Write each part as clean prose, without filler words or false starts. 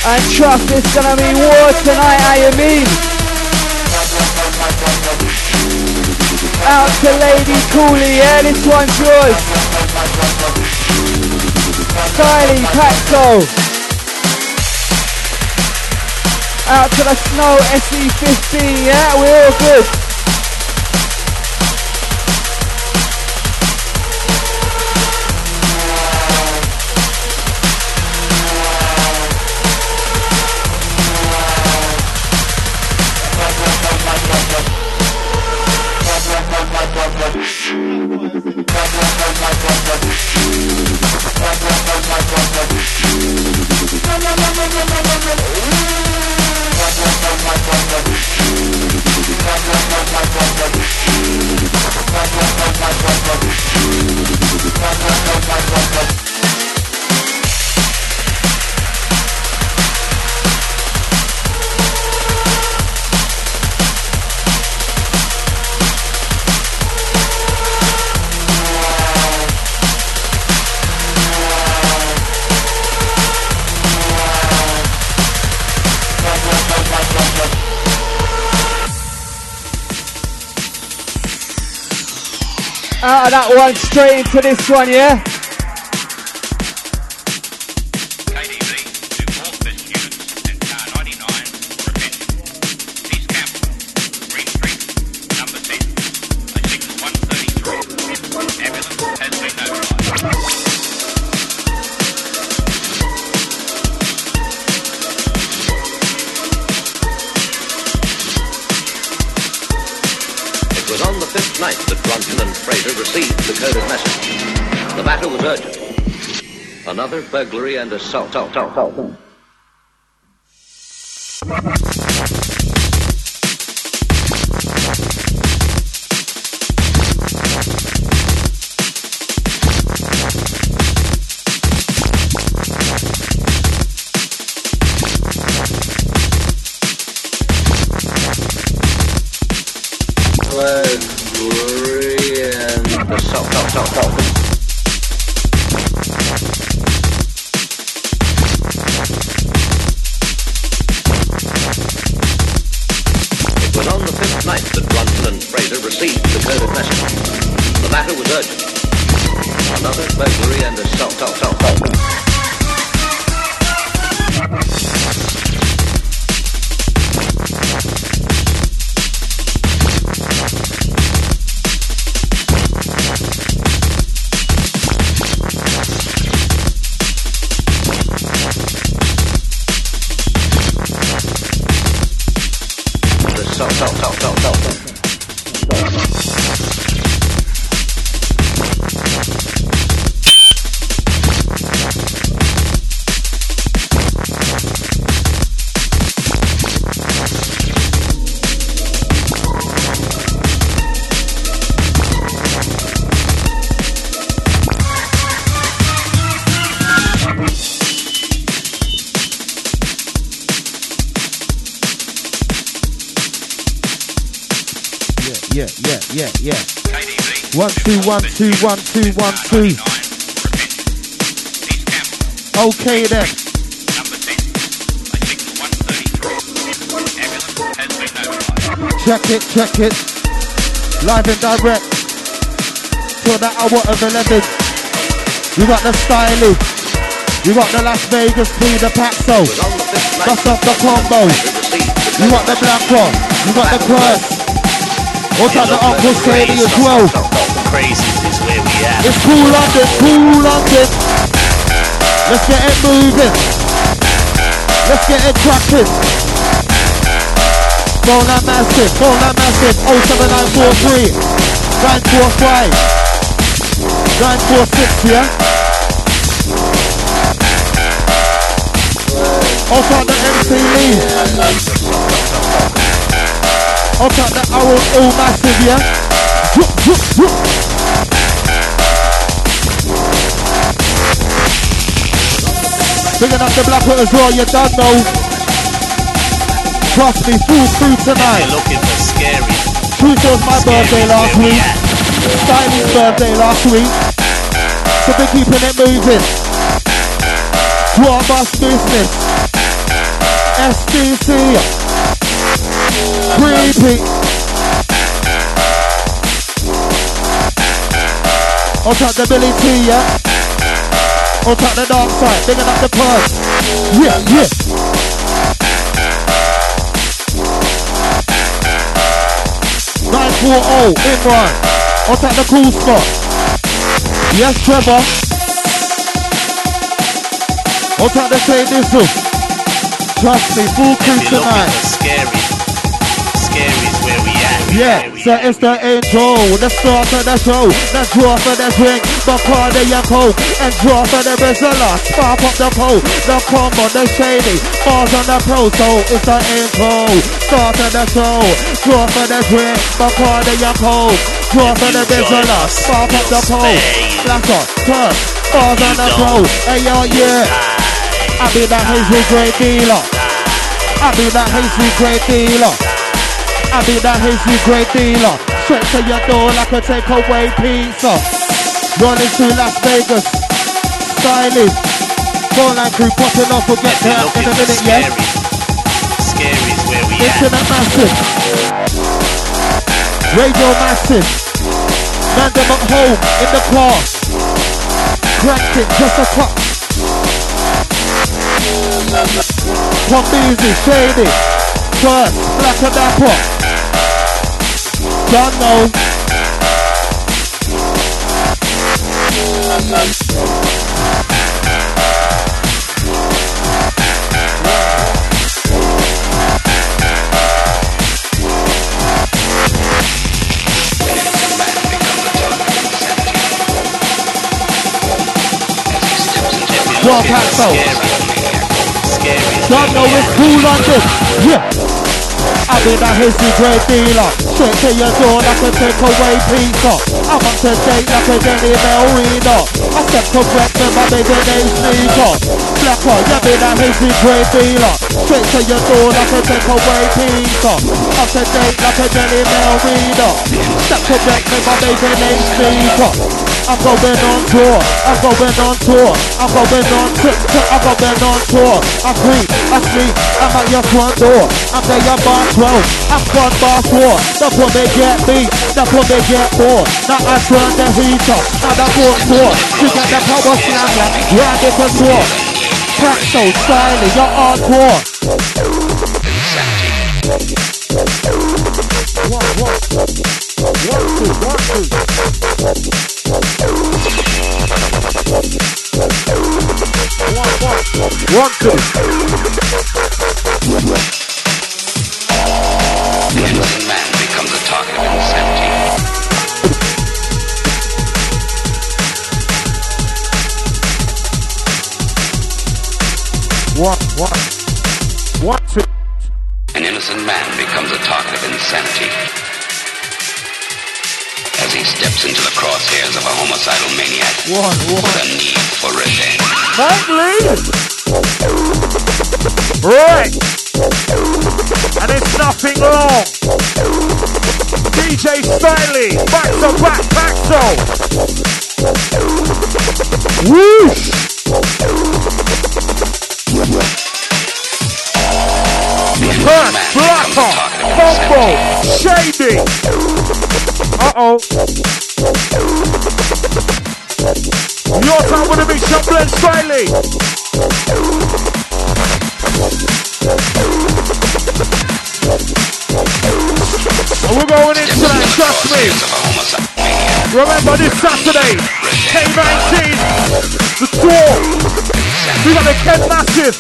And trust it's gonna be war tonight, how you mean? Out to Lady Cooley, yeah, this one's yours. Kylie, Paxo. Out to the Snow SE15, yeah, we're all good. Out of that one, straight into this one, yeah? KDV to all best units and car 99 for attention. East Camp, Green Street, number 10, a 6133. Ambulance has been notified. It was on the fifth night that Bronson and Fraser received the coded message. The matter was urgent. Another burglary and assault. Yeah. 1 2 1 2 1 2 1 2. Okay then. Check it. Live and direct. Till the hour of 11. We got the styling. We got the Las Vegas P, the Paxo. Bust off the combo. You got the black one. You got the curse. What's up the Uncle Sadie as well? Crazy is where we at. It's cool London. Let's get it moving. Let's get it cracking. Phone that massive. 07943 945 946, yeah? Also the MC Lee. Also the Arrow all massive, yeah? Picking up the Blackwood as well, you don't know. Trust me, full food tonight. You're looking for scary. Tuesday was my birthday last week. Stylie's birthday last week. So we're keeping it moving. To our boss business. SDC. Creepy. On top the Billy T, yeah. On top the dark side, digging up the purse. Yeah, yeah. .940 Imran. On top the cool spot. Yes, Trevor. On top the Say Diesel. Trust me, full crew tonight. Scary. Scary is where we at. Yeah, so it's the intro, the start of the show, the draw for the drink, Bacardi and Coke, and draw for the Rizzola, spark up the pole, the combo, the shady, bars on the pro, so it's the intro, start of the show, draw for the drink, Bacardi and Coke, draw for the Rizzola, spark up the pole, flash up, turn, bars on the pro, hey yo, yeah, I be that hazy great dealer, I be that hazy great dealer. I be that hazy great dealer. Straight to your door like a takeaway pizza. Running through Las Vegas. Stylish. Phone line crew popping off. We'll get there in a minute, yeah? Scary is where we Internet massive. Radio massive. Man them at home in the car. Cracked it just a cup. Come easy, shady. First, black and dapper. Don't know. Drop hat so. Don't know it's cool on this. Yeah. I be that hasty great dealer. Straight to your door like a takeaway pizza. I'm up to date like a Jenny Bell reader. I step correct to my baby name sneaker. Blacker, you be that hasty great dealer. Straight to your door like a takeaway pizza. Up to date like a Jenny Bell reader. Step correct to my baby name sneaker. I'm going on tour, I'm going on tour, I'm going on trip, I'm going on tour. I creep, I sleep, I'm at your front door. I'm there your bar 12, I'm front bar 4. That's what they get beat, that's what they get more. Now I turn the heater, now the fourth door. You get the power slammer, yeah, they can tour. Crack so stylish, you're hardcore. One, two. The innocent man becomes a target of insanity. One, two. An innocent man becomes a target of insanity as he steps into the crosshairs of a homicidal maniac with a need for revenge. Right. And it's nothing long. DJ Styly, back to back so. Whoosh. First, Blacker, Combo, Shady. Uh-oh. Your time with a big shot, Glenn Styly. And we're going into that, trust me. Remember this Saturday, K19, the tour. We got the Ken Massive.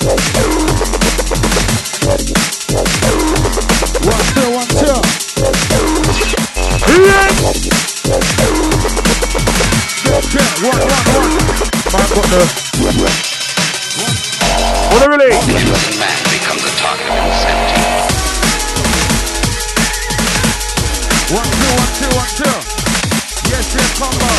One, two. Yeah. One. Man got the... What a release. The innocent man becomes a target of insanity. One, two. Yes, combo.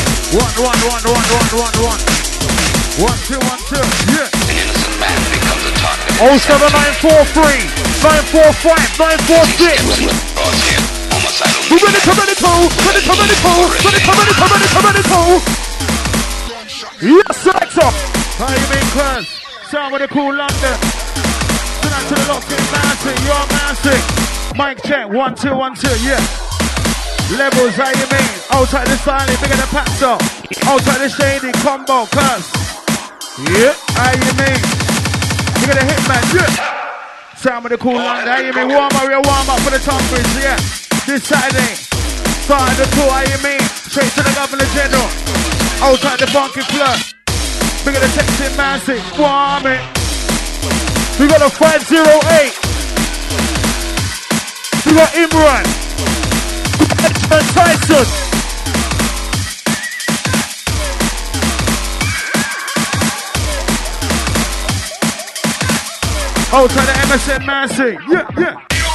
One. 1, 2, yeah. An innocent man becomes a target. 07943 945 946. We're ready to. Yes, selector. How you mean, class? Sound with the cool London. Tonight to the lock Massive. Mic check, 1, 2, 1, 2, yeah. Levels, how you mean? Outside the silent, bigger than Paxo. Outside the shady, combo, curse. Yeah, how you mean? Bigger than Hitman, yeah. Sound of the cool London, how you mean? Warm up for the Tonbridge, yeah. This Saturday, start the tour, how you mean? Straight to the Governor General. Outside the funky club. Bigger than Texas Massive, warm it. We got a 508. We got Imran. Tyson. Outside the MSN Massive, yeah.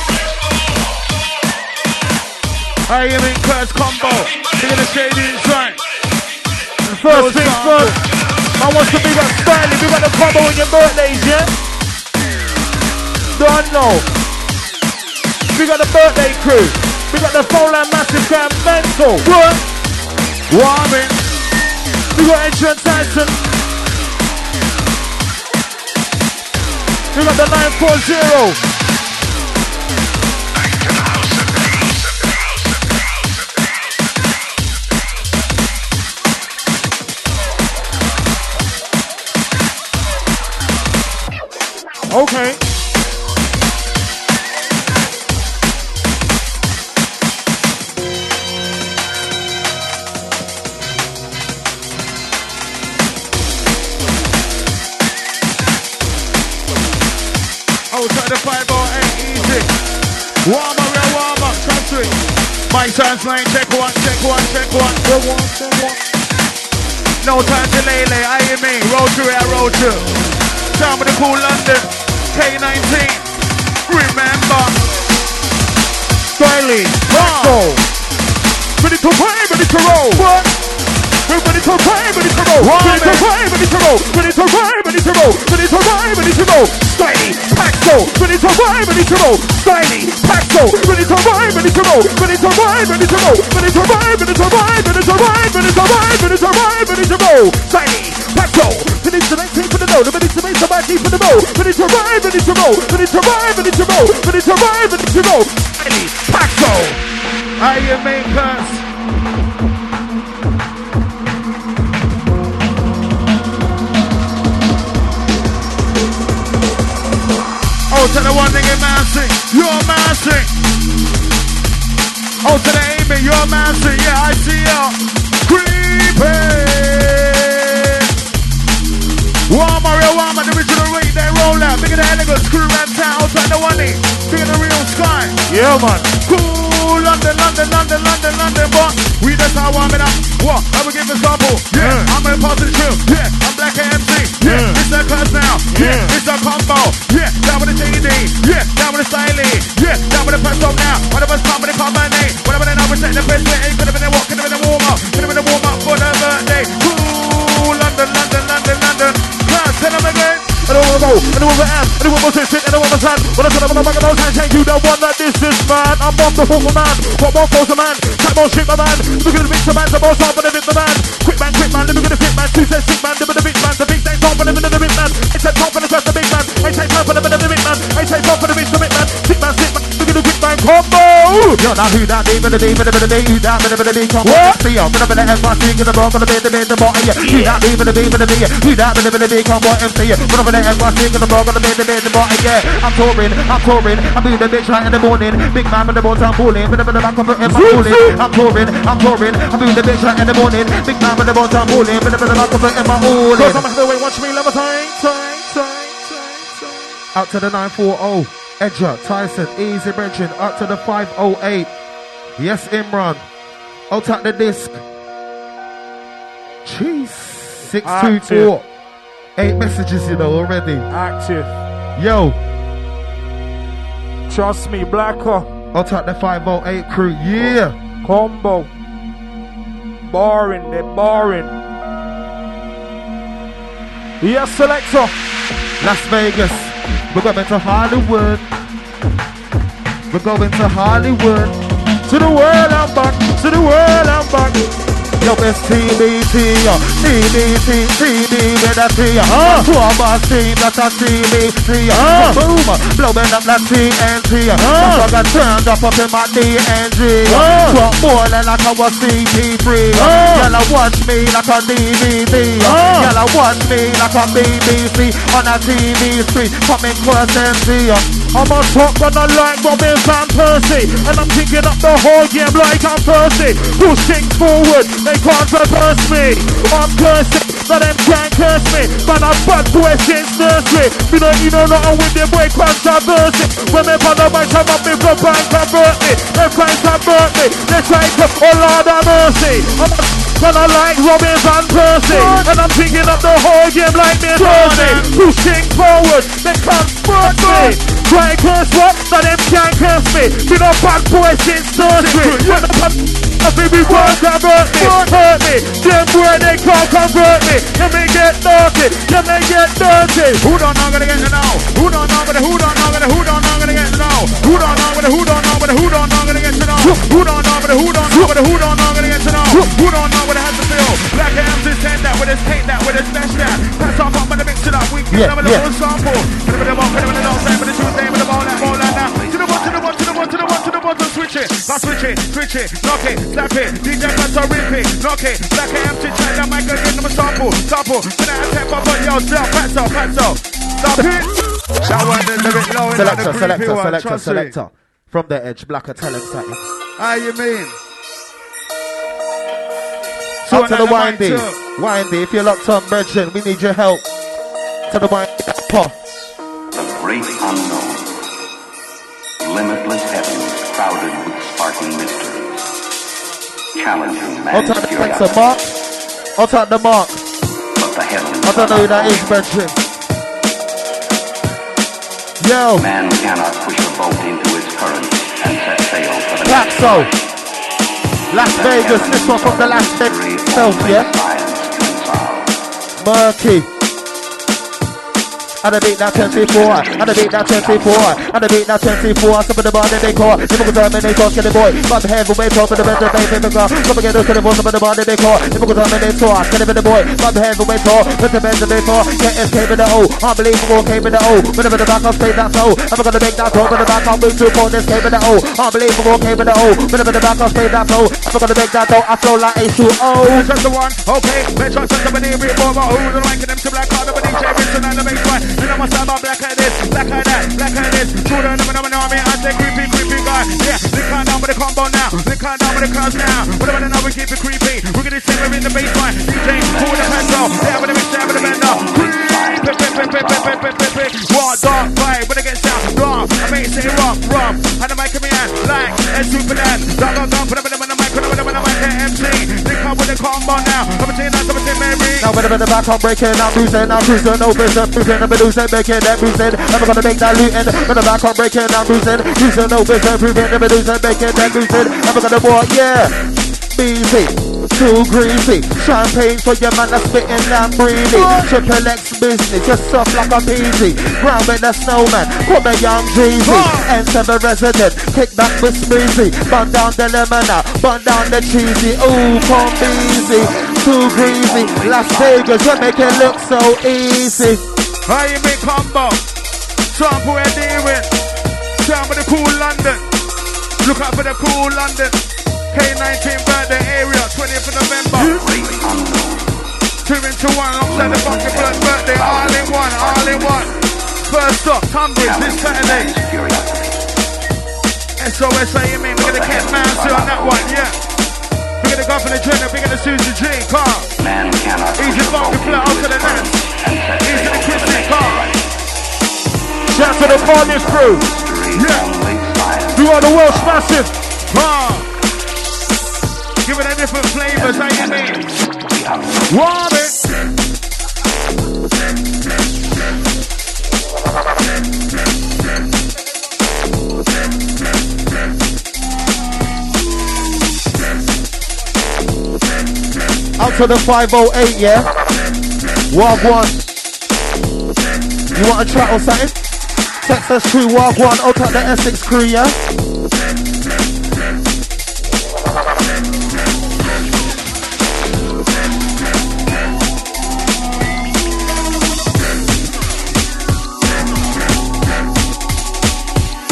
I am in Curse Combo. Bigger than Shady inside. And first thing first, I want to big up Stanley. We got the combo on your birthdays, yeah? Don't know. We got the birthday crew. We got the Phone Line Massive Grand Mental. What? Warming. We got Adrian Tyson. We got the 940. Okay. Outside the 508, easy. Warm up, trust me. My son's line, check one. No time to lay, I hear me. Roll through. Sound of the cool London. K19. Remember. Riley. Go. Ready to play, ready to roll. What? We're ready to play, ready to roll. Ready to play, ready to roll. Ready to play, ready to roll. Ready to play, ready to roll. Riley. Paxo. Ready to play, ready to roll. Riley. Paxo. Ready to play, ready to roll. Ready to play, ready to roll. Ready to play, ready to play, ready to play, ready to play, ready to play, ready to roll. Riley. Paxo. Ready to make team for the load. Ready to make somebody for the roll. Ready to ride, ready to roll. Ready to ride, ready to roll. Ready to ride, ready to roll. Riley. Paxo. I am main curse. Oh, to the one thing in Massing, you're Massing. Oh, to the Amy, you're Massing. Yeah, I see ya. Creeping. Warm, the original rate, they roll out. Bigger the elegance, crew around town. Outside the one thing, bigger the real sky. Yeah, man. Cool, London, but we just are warming up. What? I will give a sample. Yeah, I'm gonna pass it through. Yeah, I'm Black MC. Yeah, it's a curse now. Yeah, it's a combo. Yeah, that with the JD. Yeah, that with the styling. Yeah, that with the press up now. One of us come with the company. Whatever they know, we set the best way. Could have been a walk, could have been a warm up. Could have been a warm up for the birthday. Cool, London. Curse, tell them again. I don't wanna go, I don't wanna ask, I don't wanna sit, I don't wanna stand. When I said I'm on the back of those hands, you don't want that this man. I'm on the full man, what more calls a man? Tap more shit my man, look at the mix of man, the most top and the bit the man. Quick man, look at the fit man, two says sick man, live with the big man, the big thing top and live with the big man. I said top and the first the big man, I say top and live with the big man, I say top and the big man, sick man, look at the quick man combo. Yo, now who that name, who that, come on, see ya, whenever the F I see, get the ball, gonna be the bottom, yeah. Who that name, who that, come on, MC, whenever the F I see, get the ball, gonna be the bottom, yeah. I'm touring, I'm doing the bitch right in the morning, big man with the balls, I'm pulling, with the back of it, I'm pulling, I'm touring, I'm doing the bitch right in the morning, big man with the balls, I'm pulling, with the back of it, I'm pulling. Cause I'm the way, watch me, love a time. Out to the 940, Edger, Tyson, Easy Bridging, up to the 508. Yes, Imran. Out at the disc. Jeez. 624. 8 messages, you know, already. Active. Yo. Trust me, Blacker. Out at the 508 crew. Yeah. Combo. Boring, they're boring. Yes, selector. Las Vegas. We're going to Hollywood. We're going to Hollywood. To the world I'm back. To the world I'm back. Yo, it's TBT, TBT, with a T, Swabba team, that's a TBT, boom, blow blowing up like TNT. So I got turned up in my DNG. Drop boiling like I was CP3. Y'all watch me like a DVD. Y'all watch me like a BBC on a TV screen. Coming close MC. I'm on top when I like Robin Van Persie, and I'm picking up the whole game like I'm Percy. Push things forward, they can't reverse me. I'm cursing, but them can't curse me. But I'm bad boy since nursery. You know nothing with them boy controversy. When me on the mic, come up with the bank convert me. They try to convert me, they try to, oh Lord have mercy. When I like Robin Van Persie, and I'm picking up the whole game like me Percy. Push things forward, they can't hurt me. Try and curse what? But them can't curse me. You know bad boy since nursery. When I think we won't convert me, hurt me. Them boy they can't convert me. Let me get dirty, let me get dirty. Who don't know gonna get to know? Who don't know gonna get to know? Who don't know gonna get to know? Who don't know gonna get to know? Who don't know gonna get to know? Who don't know what it has to feel? Black M's is send that, with us take that, with us smash that. Pass off, I'm gonna mix it up. We give them a little sample. Put them in the ball, put them in the nose, put the Tuesday with the ball like now. To the one, switch it. Now switch it, knock it, slap it. DJ Pass or rip it, knock it. Black M's is check that mic and give them a sample. Put that attack up on yourself, pass off. Stop it. Shower the lyric low in the Selector. From the edge, Blacker, tell him something. How you mean? Up to the windy, if you're locked on, brethren, we need your help. To the windy, pop. The great unknown, limitless heavens crowded with sparkling mysteries, challenging man's curiosity. I'll take the mark. But the heavens I don't know who that is, brethren. Yo. Man cannot push a boat into its current and set sail for the next so. Las Vegas, this one from the Las Vegas itself, yeah? Murky. And I beat that 24, and I beat that 24, and I beat that 24. Some of the body they call, they look at them and they talk to the boy. But the heavyweight talk to the better baby, the girl. Come again, look at the boy, some of the body they call, they look at them and they talk to the boy. But the heavyweight talk, with the better they call, get escape in the O. Unbelievable, came in the O. Whenever the back, I'll stay that so. I'm gonna make that talk, with the back, I'll move to a this came in the O. Unbelievable, came in the O. Whenever the back, I'll stay that flow. I'm gonna make that though, I flow like H2O. Just the one, okay, let's try somebody read more about who's ranking them to black card, but DJ Vincent and the bass line. And I'm gonna start about black like this, black like that, black like this. Shoot on them and army, I say creepy guy. Yeah, they can't down with the combo now, they can't down with the cars now. Whatever they know, we keep it creepy. We're gonna sing in the bass line. DJ, pull the pencil, yeah, with the mix, yeah, with the bender. What dark vibe, when it gets down, rough. I may say rough, and the mic in my hand, like a super dad. Dog, put them in the mic, put them in the mic, MC. They come with the combo now. I'm saying Mary. Now whenever the back I'm breaking, I'm cruising, no business, cruising, I'm producing, making that cruising. I'm gonna make that looting. When the back I'm breaking, I'm cruising, no business, proving, I'm producing, making that cruising. I'm gonna walk, yeah, busy. Too greasy, champagne for your man that's spitting Lamborghini. Triple X business, just soft like a peasy. Ground with the snowman, come a young Jeezy. Enter the resident, kick back with Smeezy. Bun down the lemon, bun down the cheesy. Ooh, come easy, too greasy. Las Vegas, you make it look so easy. How you make combo? Sample we're dealing. Sound for the cool London. Look out for the cool London. K19 birthday area, 20th of November. 2 into 1, alongside the Funky Blood birthday, all in one. First stop, Tunbridge, this Saturday. SOS, you mean, we're gonna get Mansour on that one, yeah. We're gonna go for the Jenner, we're gonna Susie G, car. Easy Funky Blood, out to the dance. Easy the Christian car. Shout to the Cardiff crew. Yeah. You are the Welsh Massive. Give it a different flavors, how you mean? Want it? Out to the 508, yeah? Wagwan. You want a chat or something? Text us through Wagwan, out to the Essex crew, yeah?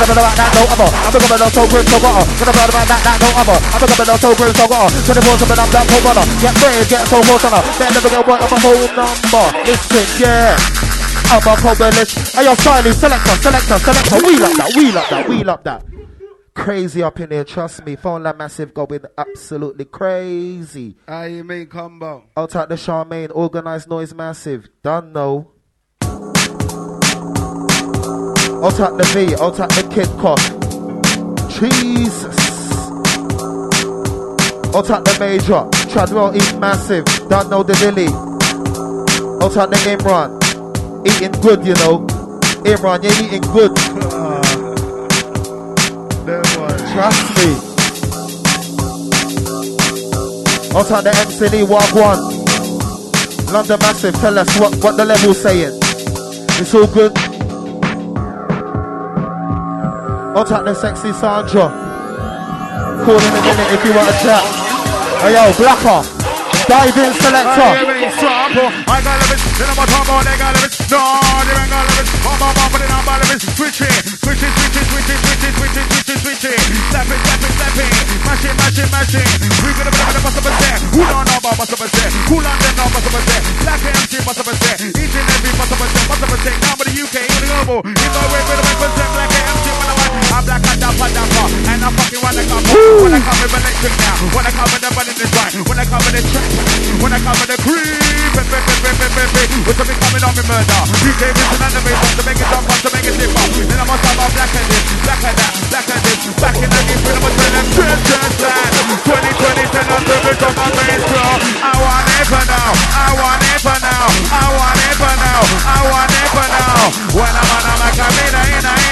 Gonna be about that no other. I'm gonna be so grim, so gutter. Gonna be about that no other. I'm gonna be so grim, so gutter. 24/7 I'm that whole brother. Get brave, get so hot on her. Better never get one of my whole number. Listen, yeah. I'm a coalition. Hey, yo, Styling, selector. We love that. Crazy up in here, trust me. Phone line massive going absolutely crazy. You mean combo? Out at the Charmaine, organized noise massive. Done no. Out at the V, out at the Kid Cock. Jesus. Out at the Major, Chadwell eat massive. Done know the Lily. Out at the Imran, eating good, you know. Imran, you're eating good. Trust me. Out at the MCD, walk one. London massive, tell us what the level's saying. It's all good. Out at the sexy Sandra. Call in a minute if you want to chat. Hey yo, Blacker. Dive in selector. I got love it, then I'm a top on, they got love it. No, they ain't got love it. But then I'm love it. Switch it. Slap it. Mash it. We gonna be the bust of a set. Who don't know about bust of a set? Who don't know bust of a set? Black MC bust of a set. Each and every bust of a set. Now but the UK, in the global. In the way, with the represent Black MC when I'm black and dapper. And I'm fucking when I come. When I come with electric now. When I come with the bunny this right. When I come with the track. When I come with the creep. With something coming on me murder. DJ Vision and the bass to make it jump up, to make it dip up. Then I must have a black and this, black and that, black and this. Back in the game, I'm turn them just that. 2020, turn on the bit of my bass floor. I want it for now. When I'm on a Macarena, in a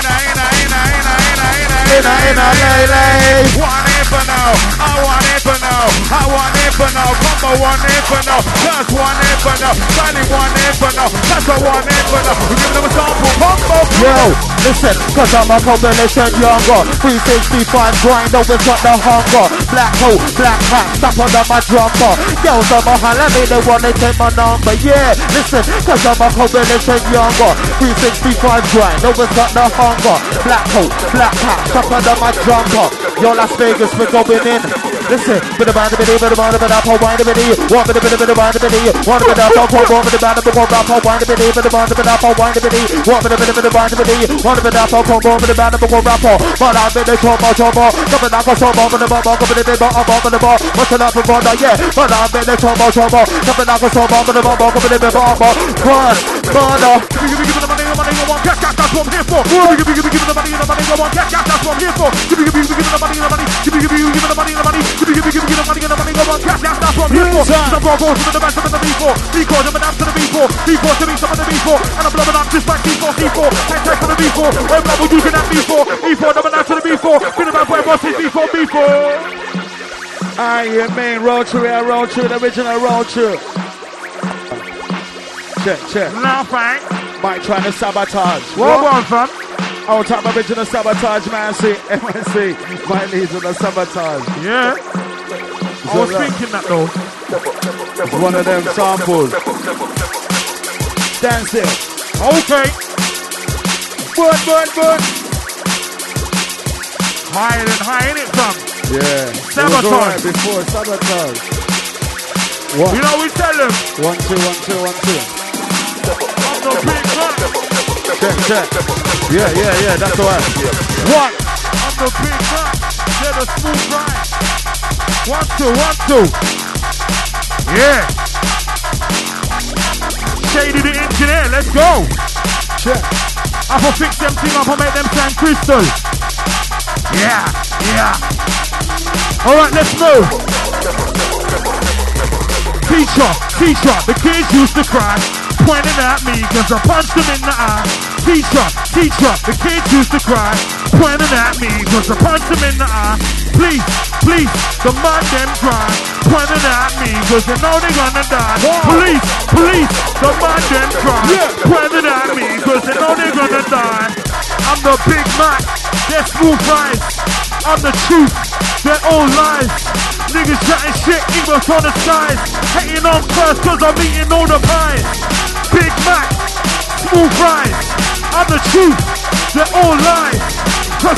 lay. Want it for now. I want it for now. Combo want it for now. Just want it for now. Sally want it for now. That's a want it for now. We give them a sample. Combo. Yo, listen, cause I'm a combination younger. 365 grind, always got the hunger. Black hole, black hat, stop under my jumper. Girls on my hand, let me the one they take my number. Yeah, listen, cause I'm a combination younger. 365 grind, always got the hunger. Black hole, black hat, stop under my jumper. Yo, Las Vegas, we're going in. Listen, bit of band, bit of band, bit of wine, bit of one bit of band, bit of one bit of one bit of one bit of band, bit of wine, bit of band, bit of wine, bit of one bit of band, bit of one bit of combo, bit of band, bit of rapper. But I'm in the trouble, coming out of trouble, bit of bubble, bit of bubble, what's it up for one? Yeah, but I'm in the trouble, coming out of trouble, bit of bubble, bit of bubble, run, murder. Give me the money, you want cash, that's what I'm here for. Give me the money, you want cash, that's what I'm here for. Give me the money, give me the money. Give me the money, go on, cash, that's what I'm here for. Some raw balls to the man, some of the B4. B4 to the man, to the B4. B4 to me, some of the B4. And I'm blowing up just like B4, C4. Can't take for the B4. When I'm using that B4. E4 to the man, to the B4. Been about where boss is B4. You mean roll through, the original roll through. Check. Now, Frank. Mike trying to sabotage. What on, fam? Out top original sabotage, man. See, MNC. My leads on the sabotage. Yeah. I was thinking that though. It's one of them samples. Dance it. Okay. Burn. Higher it from. Yeah. Sabotage. Right before sabotage. What? You know we tell them. 1, 2. I'm the big man. Check. Yeah, that's alright. What? I'm the big man. They're the smooth ride. 1, 2. Yeah. Shady the engineer, let's go. Check. I'll fix them thing up and make them sound crystal. Yeah. Alright, let's move. Teacher, the kids used to cry, pointing at me cause I punched them in the eye. Teacher, the kids used to cry, pointing at me cause I punched them in the eye. Please, the man them cry, pointing at me cause they know they're gonna die. Police, the man them cry, pointing at me cause they know they're gonna die. I'm the Big Mac, they're smooth rice. I'm the truth, they're all lies. Niggas chatting shit, English on the sides. Hating on first cause I'm eating all the pies. Big Mac, smooth rice. I'm the truth, they're all lies.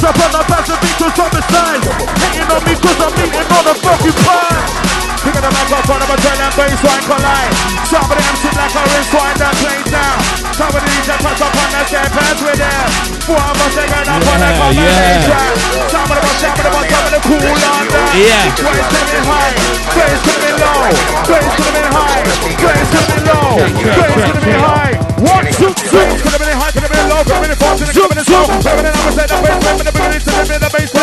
collide. Somebody MC Black Orange, wind that plate down. Somebody needs to touch up on the same pants with them. Four of us are going up on the combination. Somebody cool on that. Yeah. Waist to me high, face to me low, face to me high, face to me low, face to me high. One, two, three. Could have been high, could have been low, could have been fast, could have been slow. Could have been on the side, the bass, could have been the bass.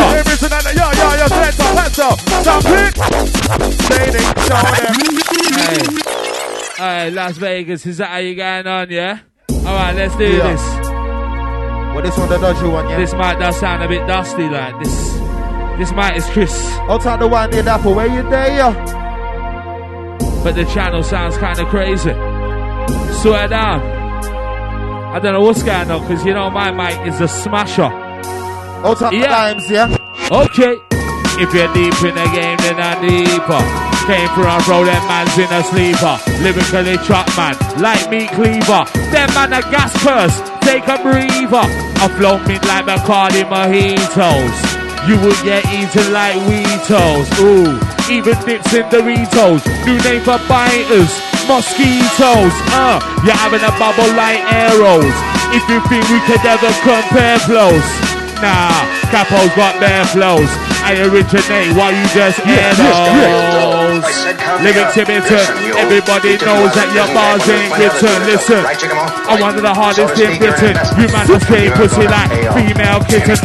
Yo, select some pencil. Something. Shading, show them. Alright, Las Vegas, is that how you going on, yeah? Alright, let's do this. Well, this one the dodgy one, yeah? This mic does sound a bit dusty, like this. This mic is Chris. Outside the one in Apple, where you there, yeah? But the channel sounds kind of crazy. Swear down. I don't know what's going on, because you know my mic is a smasher. Outside the times, yeah? Okay. If you're deep in the game, then I'm deeper. Came through and throw them mans in a sleeper. Lyrically truck man, like meat cleaver. Them man a gas curse, take a breather. I flow me like Bacardi mojitos. You will get eaten like Weetos. Ooh, even dips in Doritos. New name for biters, mosquitoes. You're having a bubble like arrows. If you think we could ever compare flows, nah, Capo's got bare flows. I originate while you just air those. Living Timbington, everybody knows that your bars ain't written. Listen, I'm one of the hardest in Britain. You man just straight pussy like female kitten.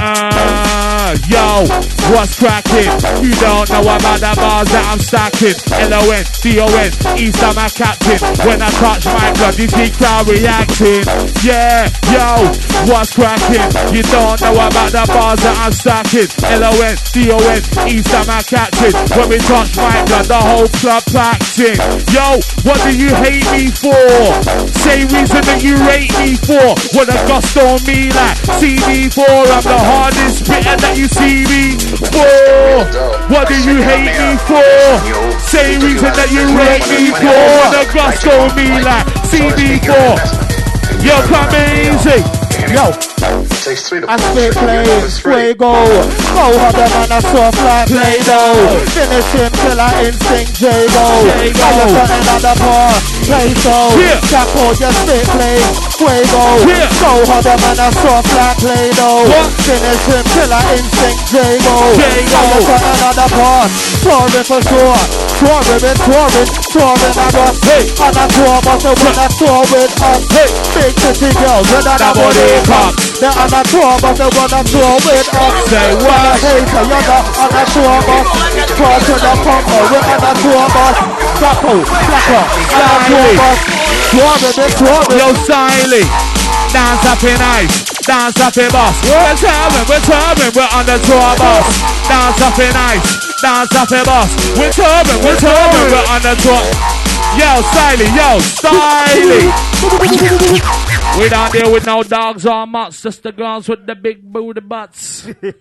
Yo, what's cracking? You don't know about the bars that I'm stacking. L-O-N-D-O-N, East I'm a captain. When I touch my blood, you see crowd reacting. Yeah, yo, what's cracking? You don't know about the bars that I'm stacking. L-O-N-D-O-N, East I'm a captain. When we touch my blood, the whole club acting. Yo, what do you hate me for? Same reason that you rate me for. What a gusto on me like CD4. I'm the hardest spitter that you see me for. What do you hate me for? Same reason that you rate me for. What a gusto on me like CD4. Yo, come easy. Yo, I spit play, fuego. Go hard and I soft like Play-Doh. Finish him till I instinct J-Go. I just got another part, play so. Chapo just spit play, fuego. Go hard and I soft like Play-Doh. Finish him till I instinct J-Go. I just got another part, touring for sure. Touring, I got and I tour, but the one I tour with us. Big city girls with another body cup. They're on a tour, but they wanna tour with us. Say what? Hater, you're not on a tour bus. Cross to the pumper, we're on a tour bus. Capo, Blacker, on a tour bus. Touring. Yo, Siley, dance up in ice, dance up in bus. We're turning, we're on the tour bus. Dance up in ice, dance up in bus. We're turning, we're on the tour. Yo, Siley, we don't deal with no dogs or mutts, just the girls with the big booty butts. Okay,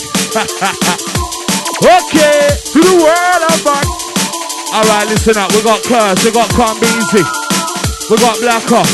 to the world of fun. Alright, listen up, we got Curse, we got Combeezy, we got Blacker.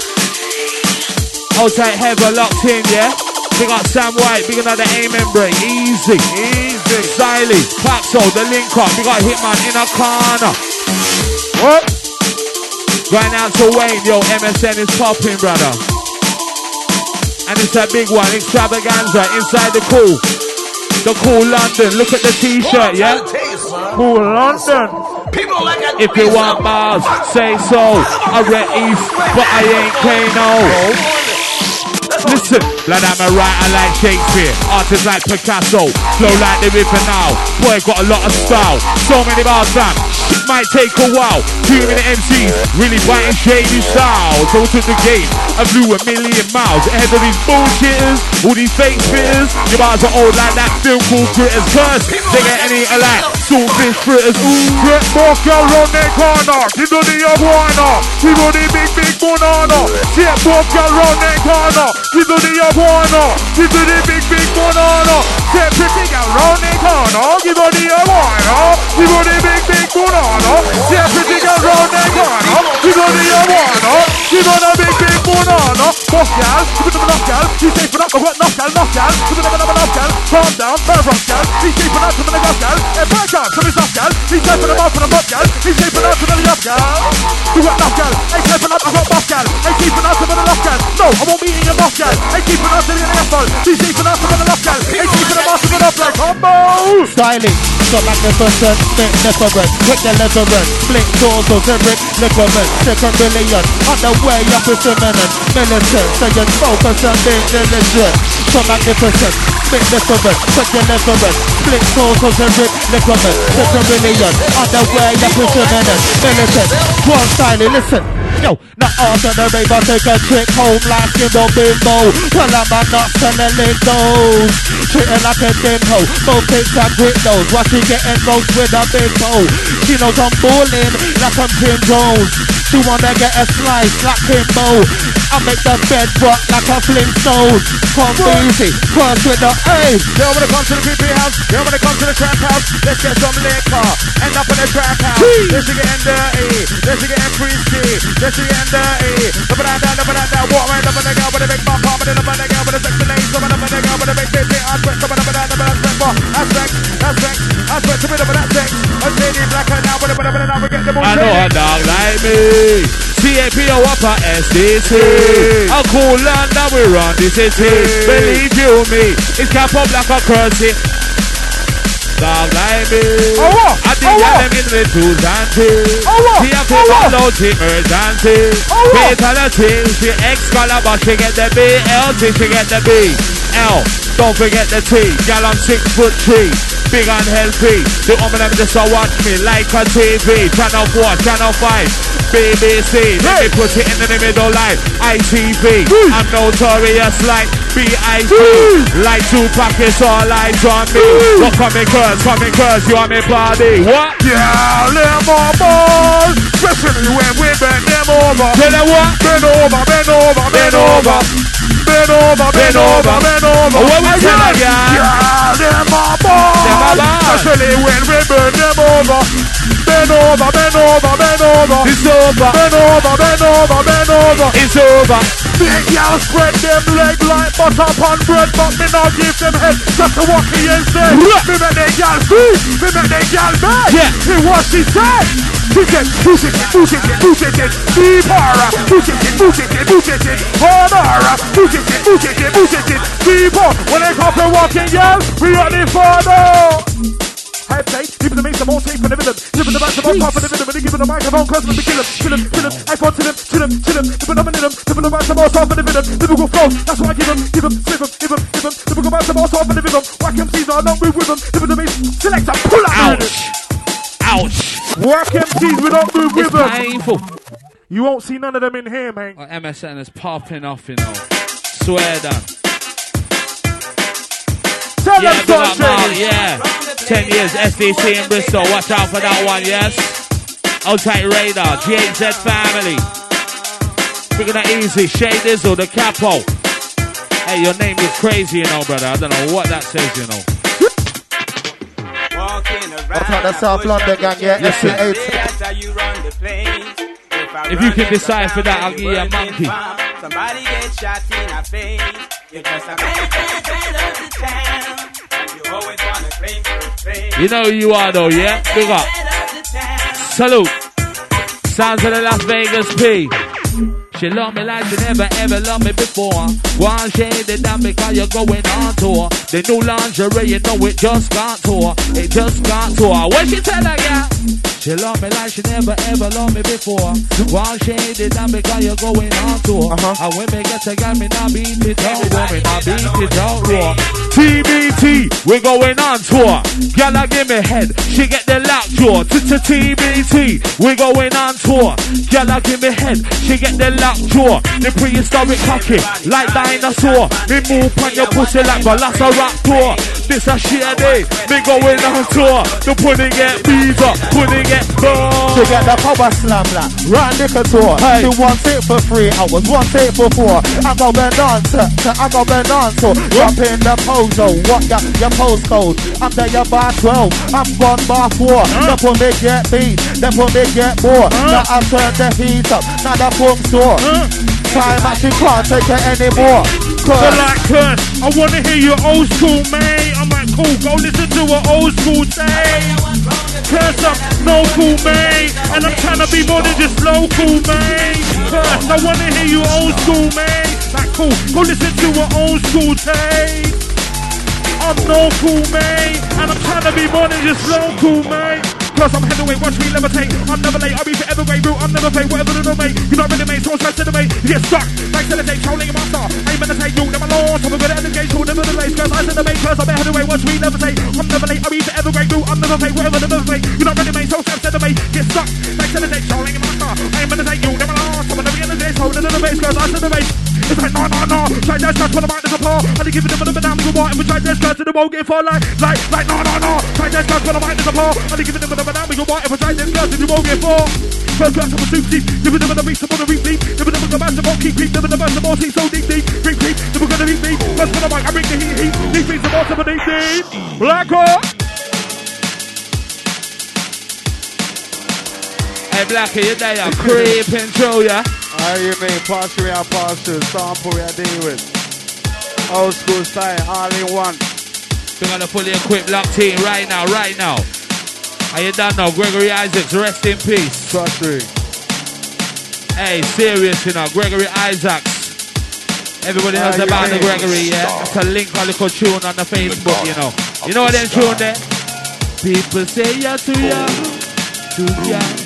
Outside Heather locked in, yeah? We got Sam White, big another aiming break, easy. Siley, Paxo, the link up, we got Hitman in a corner. What? Going out to Wayne, yo, MSN is popping, brother. And it's a big one, extravaganza, inside the cool London. Look at the t-shirt, yeah? Cool London. If you want bars, say so. I read East, but I ain't Kano. Listen, like I'm a writer like Shakespeare, artist like Picasso, flow like the river now. Boy, got a lot of style, so many bars fam. It might take a while. 2 minute MCs, really biting shady style. So to the game, I flew a million miles ahead of these bullshitters, all these fake spitters. Your bars are old like that film called Critters. Curse, they get any alike, saltfish fritters. Ooh, get more girl round their corner. Give the iguana, give the big banana. Get more girl round their corner. Give the iguana, give the big banana. Get pretty girl round their corner. Give the iguana, give the big banana. Get pretty girl round their corner. Give the iguana, give the big banana. Bust gal. Give them enough, gal. She's safe enough. I've got enough, gal. Enough, gal. Give them enough, gal. Calm down, nerve rock, gal. She's safe enough to the enough, gal. Hey, break up, some enough, gal. He's safe enough for the buff, gal. He's safe enough to the enough, gal. You got enough, gal. Hey, safe enough. I've got buff, gal. Hey, safe enough to the enough, gal. No, I won't be eating your buff, gal. Hey, safe enough to the enough, gal. She's safe enough to the enough, gal. Hey, safe enough to the enough, gal. Combo. Styling, so magnificent, spit different, quick deliverance, split doors of every liquament, second billion, on the way up is imminent, militant, saying focus and being diligent, so magnificent, spit different, quick deliverance, split doors of every liquament, second billion, on the way up is imminent, militant, one styling, listen. Yo, not ordinary, but take a trick home like in the bimbo. Well, I'm not selling those. Treating like a dimho. Both pics and grit those. Why she getting roast with a big bow? She knows I'm balling like I'm Jim Jones. She wanna get a slice like Kimbo. I make the bed rock like a Flintstone. Come easy, cross with the A. Yo, when it comes to the creepy house, yo, when it comes to the trap house, let's get some liquor. End up in the trap house. Let's get in dirty. Let's get in freaky. Let's get in dirty. Up and down, walk right up in the girl with a big bump, up in the girl with a sexy name, up in the girl with a big titty, aspect, up and down, aspect, a bit of that sex. A lady black and now, whatever, now we get the bullshit. I know a dog like me. CAPO upper SDC. A cool land that we run the city. Believe you me, it's cap up like a currency. Dog like me. I think I them in the tools and things. She have to follow the emergency. Fatality, she X-color but she get the B. LT, she get the B. L, don't forget the T. Girl, I'm 6'3". Big and healthy. The woman them just watch me like a TV. Channel 4, Channel 5, BBC. Let me put it in the middle like ITV. I'm notorious like BIC. Like Tupac, it's all eyes on me. Look coming curse, you on me body. What? Yeah, them more balls. Especially when we bend them over. Tell them what? Bend over, bend over, bend over. Bend over, bend over, bend over. What we tell them, yeah, them more balls. Especially when we bend them over. Bend over, bend over, bend over. It's over. Bend over, bend over, bend over. It's over. Big y'all spread them leg like butter upon bread, but me now give them head just to walk me instead. Me make they y'all see, me make they y'all mad. Yeah. Hear what she said. She said, push it, push it, push it, deep horror. Push it, push it, push it, harder. Push it, push it, push it, deeper. When they come to walking, y'all, we are the father. High play, even the make some more tape for the rhythm. Giving the back to my top of the rhythm. When they give the microphone, customers to kill him. I phone to them. Giving them in them. Giving the back to more top of the rhythm. Typical flow, that's why I give them, slip them. Typical back to more top of the rhythm. Whack him, Caesar, don't move with them. Giving the bass, select and pull out. Ouch. Work MCs, we don't move with It's them. painful. You won't see none of them in here, man. MSN is popping off, you know. Swear down. Tell Yeah, them big up Mark, something. yeah. 10 years SDC in Bristol. Watch out for that one, yes. Outside Radar, GHZ family. Big that easy. Shay Dizzle, the capo. Hey, your name is crazy, you know, brother. I don't know what that says, you know. What's up, the South London gang, yeah? Listen. SC8. If you can decide for that, I'll give you a monkey. Somebody gets shot in the face. You're just a man of the town. You always want to claim first place. You know who you are, though, yeah? Big up. Salute. Sounds of the Las Vegas P. She love me like she never ever loved me before. One shade it down because you're going on tour. The new lingerie, you know it just got tour. It just got tour. What she tell her, yeah? She love me like she never ever loved me before. One shade it down because you're going on tour. And when me get a girl, me not beat it out, raw. Me not beat it out, raw. TBT, we going on tour. Girl, give me head. She get the lockjaw. TBT, we going on tour. Girl, give me head. She get the lockjaw. The prehistoric cocky, like dinosaur. Me move on your pussy like Velociraptor. This a sheer day. Me going on tour. The pudding get beaver, pudding get gone. To get the power slam like run liquor tour. Hey. She wants it for 3 hours, wants it for 4. I go bend on to I go bend on to drop in the mojo. What your postcode? I'm there, your bar 12. I'm gone bar 4. That's when they get beat. That's when they get more. Now I turn the heat up. Now the boom sore. Time actually can't take it anymore. So like curse, I wanna hear your old school, mate. I'm like, cool, go listen to what old school say. Curse up, no cool, mate. And I'm trying to be more than just local, mate. Curse, I wanna hear you old school, mate. Like, cool, go listen to what old school say. I'm no cool, mate. And I'm trying to be more than just local, mate. Plus I'm heavyweight, watch me levitate. I'm never late, I'll be forever great, bro. I'm never fake, whatever the mate. You're not really mate, so stress to the mate. You get stuck, like sellotape, trolling in my star. I ain't meditate, you never lost. I'm a good at the game, so never the lace. Cause I said the mate, cause I'm a heavyweight, watch me levitate. I'm never late, I'll be forever great, bro. I'm never fake, whatever the mate. You're not really mate, so stress to the mate. Get stuck, like sellotape, trolling in my star. I ain't meditate, you never lost. I'm a never in the day, so never the base, cause I said the mate. It's like, no. Try that scratch when I'm out in the car. I didn't give it a bit of a damn good white. And we tried that scratch and it won't get far like, no. Try that scratch when I'm out in the car. I didn't give it a bit of a damn good white. And we tried that scratch and it won't get far. First class, I'm a soup deep. Never the beast, I'm on the repeat. Never the master, won't keep creep. Never the master, won't see so deep. Bring creep, never gonna beat me. First when I'm out, I bring the heat. These beats are more than they see. Black Hawk. Hey, Blackie, you're there, you're creeping through, yeah? How you mean? Pass through, sample we are dealing with. Old school style, all in one. We're gonna fully equipped locked team right now. Are you done now? Gregory Isaacs, rest in peace. Trust me. Hey, serious, you know, Gregory Isaacs. Everybody knows about the Gregory, yeah? That's a link, a little tune on the Facebook, you know. You know what them tune there? People say you're too young, too young.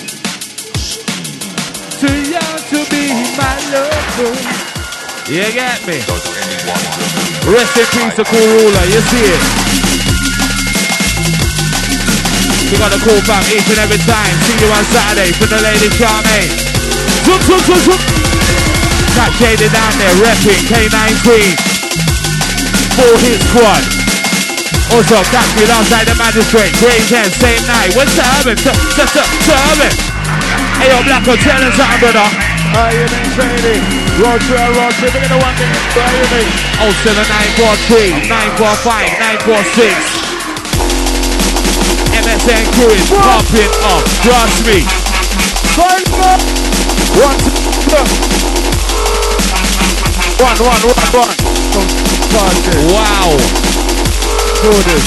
Too young to be my lover. You get me? Rest in peace to Cool Ruler, you see it? We got a cool back each and every time. See you on Saturday for the Lady Charmaine. Zoom. Got Jada down there repping K19. 4-hit squad. Also, catch me outside the magistrate. Gravesend, same night. What's the urban? Urban. Hey, yo, Blacko, tell us something, brother. How you mean, trading? Road trip, we're gonna one thing. How you mean? 07943 945 946. MSN crew is popping up, trust me. One. Wow. Do this.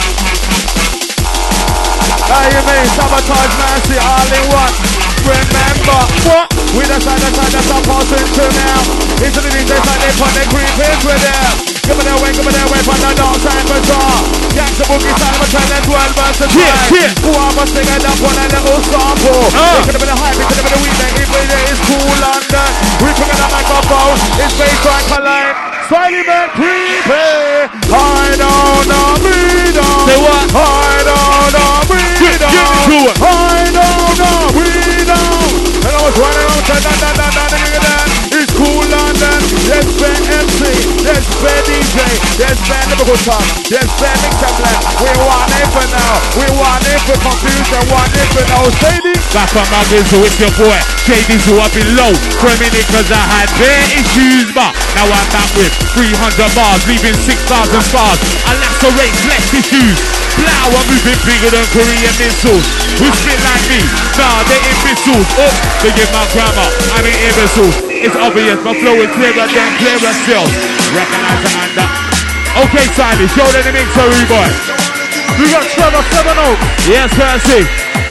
How you mean? Sabotage Nancy, all in one. Remember what? We decide that's our passing to now. Into the DJ side, they put their creep into them. Give me their way from the dark side for sure. Gangs the boogie side, I'm trying to 12 versus 5. Who are us singing up on a little sample? It could have been a hype, it could have been a weekend. Every day is cool London. We put it on like a boat. It's bass right collide. Smiley man creepy. I don't know, me down. Say what? I don't know, me down. I don't know, me down. And I was running around, it's cool London. There's Ben MC, there's Ben DJ, there's Ben Liverpool Top, there's Ben Mixabland. We want it for now, we want it for confusion, want it for now. Sadie. Back from my so it's your boy, JD, who I've been low for a minute cause I had bare issues, but now I'm back with 300 bars, leaving 6,000 scars. I lacerate less tissues. Plow, I'm moving bigger than Korean missiles. Who spit like me? Nah, they're imbeciles. Oh, forgive my grammar, I'm an imbecile. It's obvious, my flow is clearer than clearer still. Recognize the under. Okay, Siley, show them the mix, sorry boy. We got Trevor 7-0. Yes, Percy.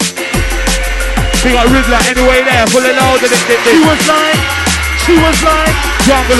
We got Riddler anyway there, full of load. She was lying. Jungle.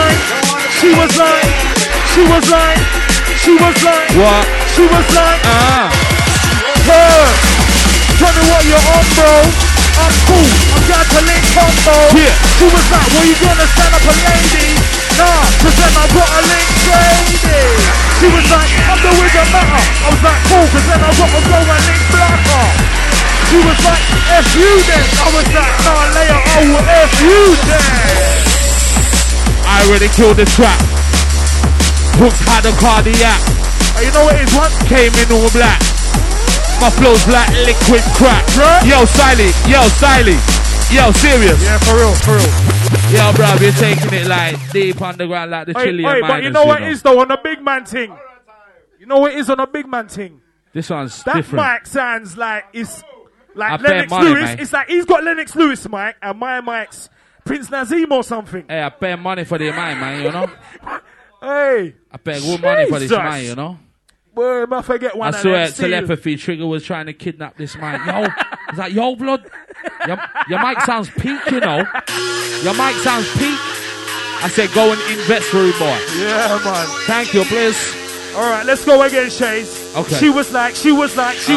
What? She was like, her. Tell me what you're on, bro. I'm cool. I'm got to link combo. Yeah. She was like, well, you gonna stand up a lady? Nah, cause then I got a link lady. She was like, I'm the with the matter. I was like, cool, cause then I got to go and link blacker. She was like, F you then. I was like, nah, later, I will F you then. I already killed this track. Hooked had a cardiac. You know what it is, what? Came in all black. My flow's like liquid crack. Right? Yo, Siley. Yo, serious. Yeah, for real. Yo, bro, you're taking it like deep underground like the chili and but you know what it is though on the big man thing? You know what it is on the big man thing? This one's that different. mic sounds like it's like I pay Lennox money, Lewis. man. It's like he's got Lennox Lewis mic and my mic's Prince Nazim or something. Hey, I pay money for the mic, man, you know? Hey. I pay good money for this mic, you know? Boy, I forget one I of swear, them telepathy Trigger was trying to kidnap this mic. Yo, it's like, yo, blood, your mic sounds peak, you know? Your mic sounds peak. I said, go and invest, rude boy. Yeah, man. Thank you, please. All right, let's go again, Chase. Okay. She was like, curse.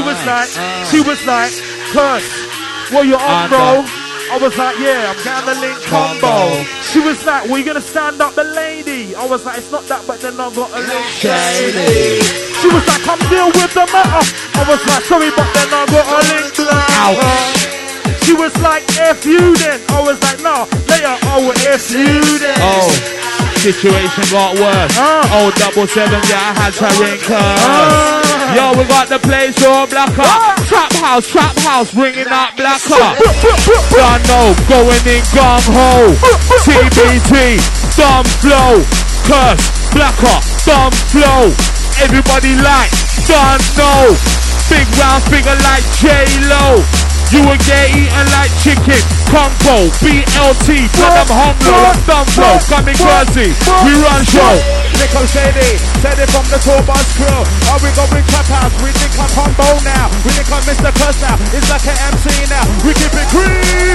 What you on, bro? I was like, yeah, I'm getting the link combo. She was like, well, you gonna stand up the lady? I was like, it's not that, but then I got a link shady. She was like, come deal with the matter. I was like, sorry, but then I got a link later. She was like, F you then. I was like, no, later, I will F you then. Oh, situation got worse. Oh, 77, yeah, I had to ring curse. Yo, we got the place all black up. Trap house, ringing up black up. Don't know, going in gung ho. TBT, dumb flow. Curse, black up, dumb flow. Everybody like, don't know. Big round figure like J-Lo. You will get eaten like chicken. Congo, BLT, but I'm humble. Dumb flow, coming crazy. We run show. Nico Shady, said it from the tour bus crew. Are we going trap house? We think I'm combo now. We think I'm Mr. Curse now. It's like an MC now. We keep it creep.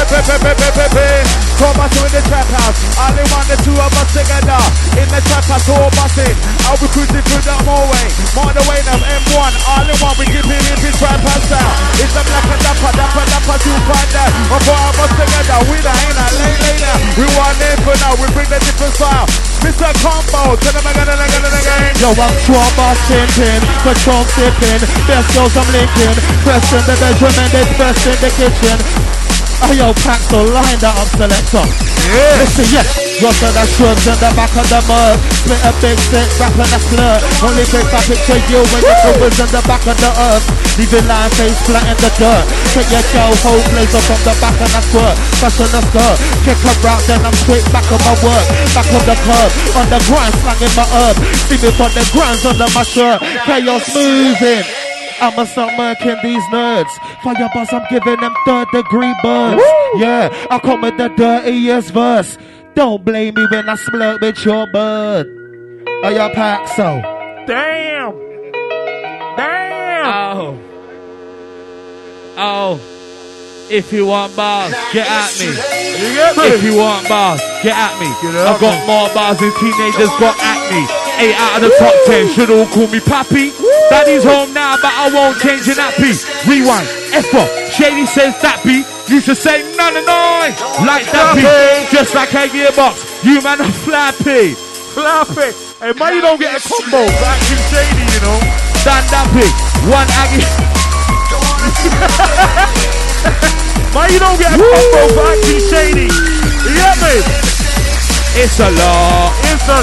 Tour bus in the trap house. Only one, the two of us together. In the trap house, tour busing. I'll be cruising through the motorway. More the way now, M1. Only one, we keep it in the trap house now. It's the black and dapper, two find that. Or four of us together. We the ain't a lay now. We want it for now. We bring the different style. Mr. Combo. Yo, I'm trauma sinking, patrol sipping, best girls I'm linking, pressed in the bedroom and it's pressed in the kitchen. Oh, yo, Paxo, line that up, selector. Yeah. Listen, yes, got to the shrubs in the back of the mud. Split a big stick, wrap in a flirt. Only pick up picture you when the covers in the back of the earth. Leaving line face flat in the dirt. Take your girl whole blazer from the back and I squirt. Fashion the skirt, kick her out, then I'm straight back on my work. Back on the curb, on the grind, slanging my herb. See me from the grinds under my shirt. Chaos moving. I'ma start murking these nerds. Fire boss, I'm giving them 3rd-degree burns. Woo! Yeah, I come with the dirtiest verse. Don't blame me when I splurt with your bird. Oh, your Paxo. Damn. Oh. If you want bars, get at me. You get me? If you want bars, get at me. I got more bars than teenagers got acne. 8 out of the top 10 should all call me Pappy. Daddy's home now, but I won't change an nappy. Rewind, F-up, Shady says that beat. You should say no, like that beat. Just like a gearbox, you man are flappy. Hey, man, you don't get a combo for acting Shady, you know. Stand that pig, one Aggie. Man, you don't get a combo for acting Shady. You get me? It's a law.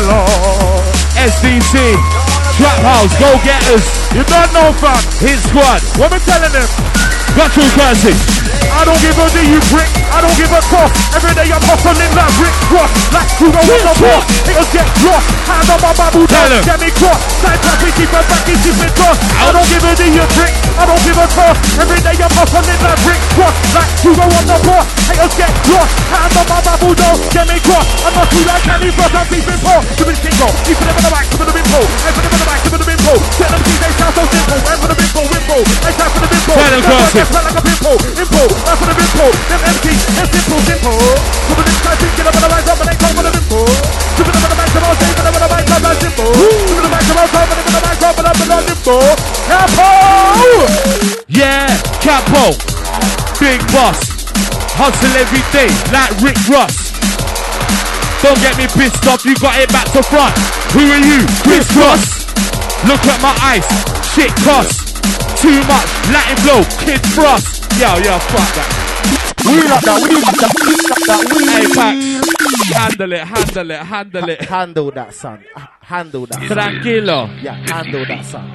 SDC, Trap House, Go Getters. You don't know, fam. Hit Squad. What am I telling them? Got you, Curses. I don't give a D, you prick. I don't give a toss. Every day I'm hustling like Rick Ross. Like to go on the boss. It'll get lost. Hands on my Bible, get me cross. Side traffic, keep her back, keep it cross. I don't give a D, you prick. I don't give a toss. Every day I'm hustling like Rick Ross. Like to go on the boss. It'll get lost. Hands on my Bible, get me cross. I'm not too like Candy Frost, I'm keeping poor. Give me the tingle. You put them in the back, give me the bimbo. I put them in the back, give me the bimbo. Tell them they sound so simple. I put the bimbo, wimbo. I try for the bimbo. Smell like a pimple, impo. I put the bimbo. Them empty, it's simple. Some of this guys thinking I'm gonna rise up and they come with a bimbo. Some of them on the back of our stage and I'm gonna rise up like simple. Some of the back of our side and I'm gonna rise up and I'm gonna limbo. Capo! Yeah, Capo. Big boss. Hustle every day like Rick Ross. Don't get me pissed off, you got it back to front. Who are you? Chris Cross. Look at my ice, shit costs. Too much Latin flow, Kid Frost. Yo, fuck that. We like that. Hey, Pax, handle it. Handle that, son. Handle that. Tranquilo. Yeah, handle that, son.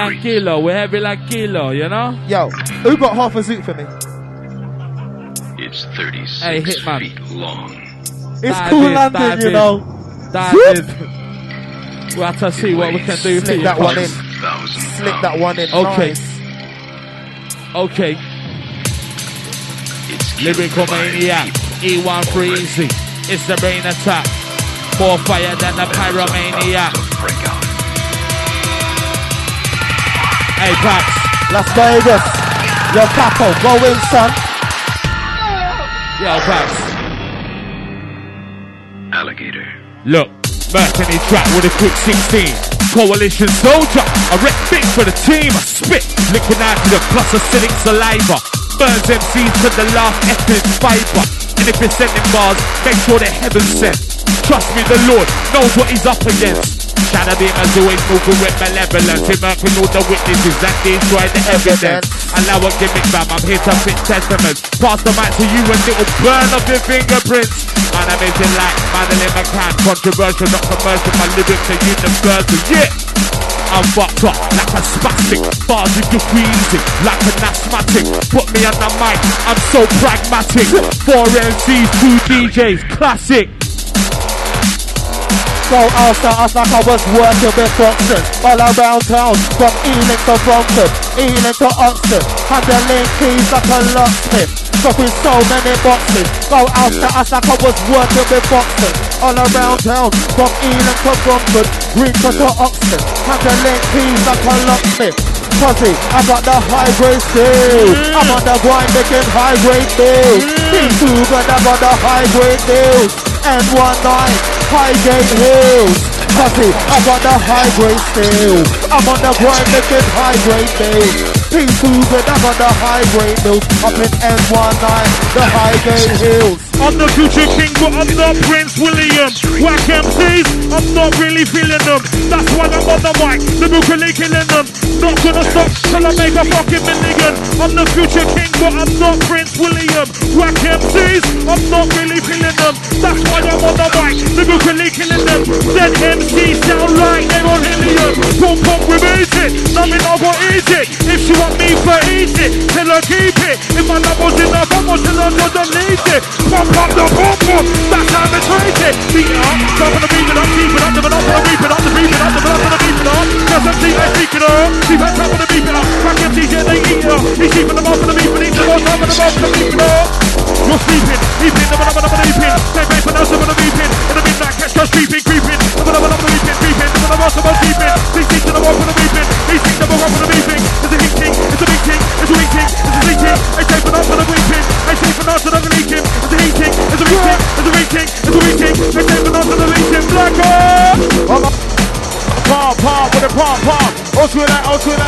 Tranquilo, we're heavy like kilo, you know? Yo, who got half a zoot for me? It's 36 Hey, Hitman. feet long. It's cool London, you know. Dive in. We'll have to see what we can do for Slick you. that one in. 1,000 Slick that one in. Okay. Nice. Okay. It's Lyrical Maniac. E13 It's the brain attack. More fire than the Pyromaniac. Hey, Pax. Las Vegas. Yo, Capo, go in, son. Yo, Pax. Alligator. Look, Mercury track with a quick 16. Coalition soldier, I rep big for the team. I spit, liquid nitrogen plus acidic saliva. Burns MCs to the last ethnic fiber. And if you're sending bars, make sure they're heaven sent. Trust me, the Lord knows what he's up against. Shadow demons always moving with malevolence. He murking all the witnesses that destroy the evidence. Allow a gimmick, fam, I'm here to fit testaments. Pass the mic to you and it'll burn up your fingerprints. Man, I'm amazing like Madeline McCann. Controversial, not commercial, my lyrics are universal. Yeah! I'm fucked up like a spastic. Bars if you're queasy, like an asthmatic. Put me on the mic, I'm so pragmatic. 4 MCs, 2 DJs, classic. So after us like I was working with boxers all around town, from Ealing to Brompton, Ealing to Oxford, handling keys like a locksmith, dropping so many boxes. Go after us like I was working with boxers all around town, from Ealing to Brompton, Greenford to Oxford, handling keys like a locksmith. Pussy, I got the high grade deals. I'm on the grind making high grade deals. Team 2 but I got the high grade deals. N19, Highgate Hills. Pussy, I got the high grade steel. I'm on the grind making high grade deals. Team 2 but I got the high grade deals. Up in N19, the Highgate Hills. I'm the future king, but I'm not Prince William. Whack MCs, I'm not really feeling them. That's why I'm on the mic, lyrically killing them. Not gonna stop till I make a fucking million. I'm the future king, but I'm not Prince William. Whack MCs, I'm not really feeling them. That's why I'm on the mic, lyrically killing them. Then MCs sound like they're on helium. Don't pump with easy, nothing I got easy. If she want me for easy, tell her keep it. If my number's enough, I'm gonna tell her to delete it. Pump up the pump, that's how I treat it. Beat it up, stop on the beat it up, keep it up, never up, on the beat it up, the beat it up, the blood on the beat it up. Just MC, they speak it up, keep that trap on the beat it up. Crack MCs, yeah, they eat it up. He's keeping them off on the beat, but he's the most up on the mouth, the beat it up. You're sleeping, heaping, the one up on the beeping. They pay for now, some of the beeping. In the midnight, catch us creeping, creeping. The one up on the beeping, creeping. The one up on the beeping. They speak to the one on the beeping. They speak to the one on the beeping. It's a heat king, it's a big king, it's a weak king, it's a sleep king. They say for now, for the weeping. They say for now, for the leaking. It's a heat king, it's a weak king, it's a weak king, it's a weak king. They say for now, for the leaking. Black up! Palm, with a palm. Oh, to that.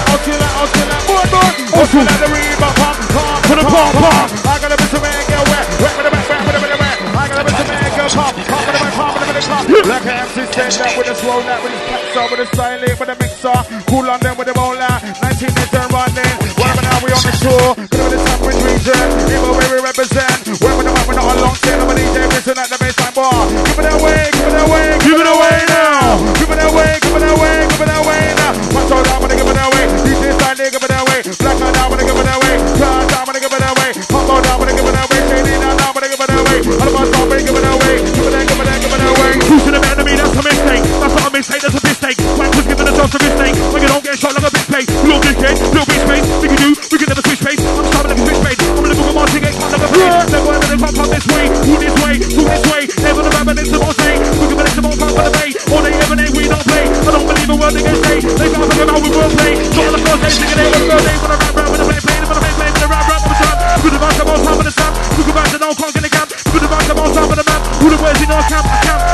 More. Oh, to that, the rebound. Palm. Put a palm. I got a bit of man, get wet. Wet with a back. I got a bit of man, get palm. Palm. Black MC stand up with a swole that with his packs up, with a silent, with a mixer. Cool on them with a bowler. 19 minutes and running. Whatever now we on the tour. Get over the top with region. Even where we represent. Where we're not a long tail. I'm a DJ missing at the baseline bar. Give it away now. Give it away now. One shot down, wanna give it away. DJ style, give it away. Black out down, wanna give it away. Cross down, wanna give it away. Pop out down, wanna give it away. Shady down, wanna give it away. All about top, wanna give it away. Give it away. Pushing the enemy, that's a mistake. That's not a mistake, that's a mistake. Quack was giving us a mistake. When you don't get shot like a big play. Little dickhead, little bitch face. We can never switch face. I'm starting like a switch face. I'm gonna go on to get caught like a play. Never ever they come this way. Who this way. Never the rabbit into more say. We can release them all from the bay. All they ever name, we don't play. I don't believe a word they can say. They can't talk about we will play. So on the first day, singing they will day. When I rap, when I play, when I play, when I rap, on the top. Who the back of all time of the stamp. Who can back the no can't get the camp. Who the back of all time of the map. Who the words in our camp.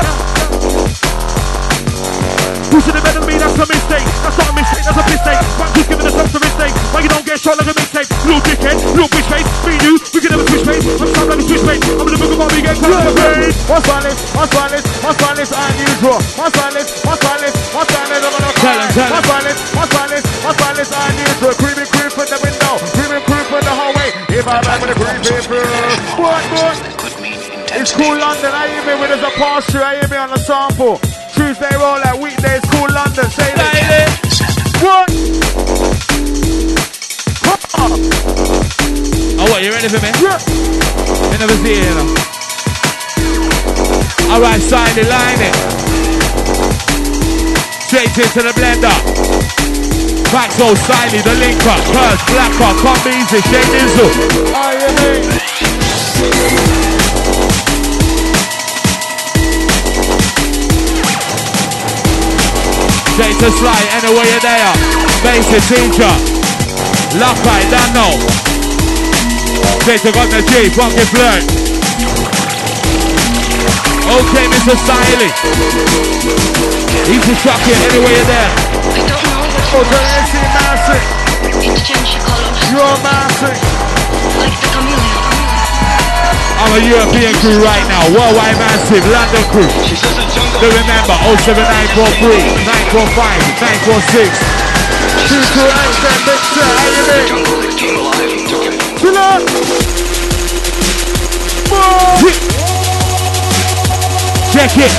Pushing the enemy, that's a mistake. That's not a mistake, that's a mistake. Back just giving us a mistake. Why you don't get shot like a mistake? Little dickhead, little bitch face. Me and you, we can never switch face. I'm sound like a switch face. I'm in the book of my big get caught like a face. What's violence, unusual. What's violence, I'm gonna cry. What's violence, unusual. Creeping from the window, creeping from the hallway. If I rap with a creeping what? It's cool London, I hear me with us a pass through, I hear me on the sample. Tuesday roll like weekdays, cool London, say that. What? Oh, what, you ready for me? Yeah. In never see it, you know. Alright, Siley, line it. Straight into the blender. Paxo, Siley, the linker. Curse, Blacker, come easy, Shane Nizzle. Oh, yeah, mate. Straight to Sly, anyway you're there. Basic teacher. Lockeye, don't know. Straight to got the G, funky flirt. Okay, Mr. Siley. Easy chuck it, anyway you're there. I don't know what's Oh, the NC Massive. It changed colors. You're Massive. Like the chameleon. I'm a European crew right now. Worldwide Massive, London crew. Do remember, 07943 945 946. 228, then mixer. How you doing? Chill out. Check it.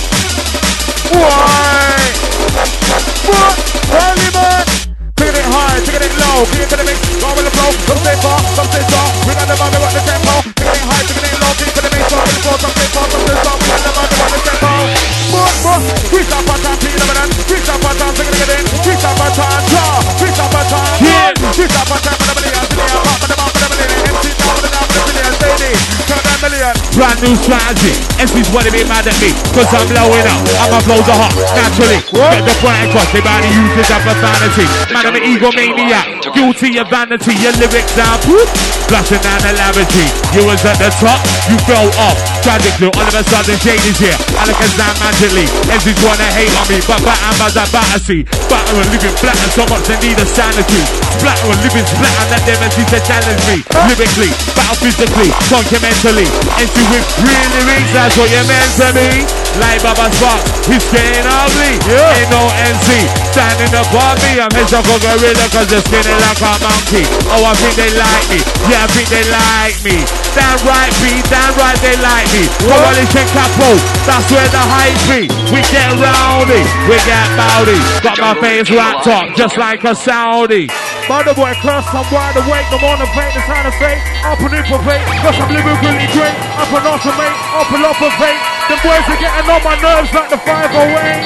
Why? What? Holy man. Taking it high, taking it low, get into the mix, go with the flow, some stay far, some stay far, we got the man, we want the tempo, taking it high, taking it low, get into the mix, go with the flow, some stay far, some stay far, we got the man, we want the tempo. We stop our time, Peter Manan, we stop our time, taking it in, we stop our time, draw, we stop our time, we stop our time, for the million, pop the bomb, for the million, MC down for the down, for the million, steady, turn that million. Brand new strategy. MC's wanna be mad at me, cause I'm blowing up, and my flows are hot, naturally. Get the point across, they body use it up for sanity. Man, I'm an egomaniac, guilty of vanity, your lyrics down, flashing down the lavatory. You was at the top, you fell off. Tragically, all of a sudden Shade is here, Alakazam magically. MC's wanna hate on me, but Batman's a battersea. Batman living flat and so much they need a sanity. Splatter living splat and let them MC's to challenge me. Lyrically, battle physically, fundamentally. MC with real lyrics, that's what you're meant to be. Like Baba Spark, he's getting ugly. Ain't no MC standing above me. I'm heads up a gorilla cause they're skinny like a monkey. Oh, I think they like me. Yeah, I think they like me. Damn right, B, damn right they like me. Coalition Capo, that's where the hype be. We get rowdy, we get bowdy. Got my face wrapped up just like a Saudi. By the boy, class, I'm wide awake, I'm on the fake, the sign of fake, up and in for fake, cause I'm lyrically great, up and off the mate, up and off of fake, the boys are getting on my nerves like the 508.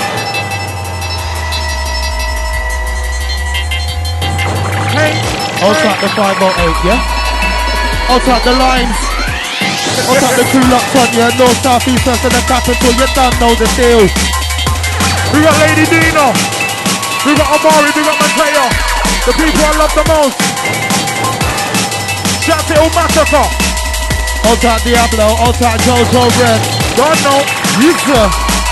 Hey, I'll start the 508, yeah? I'll start the lines. I'll start the crew locked on, yeah? North, south, east, west, and the capital, you don't know the deal. we got Lady Dino, we got Amari, we got Mateo, the people I love the most. Shout to El Massacre. I'll start Diablo, I'll start Jojo Red. Don't know. Yes, sir.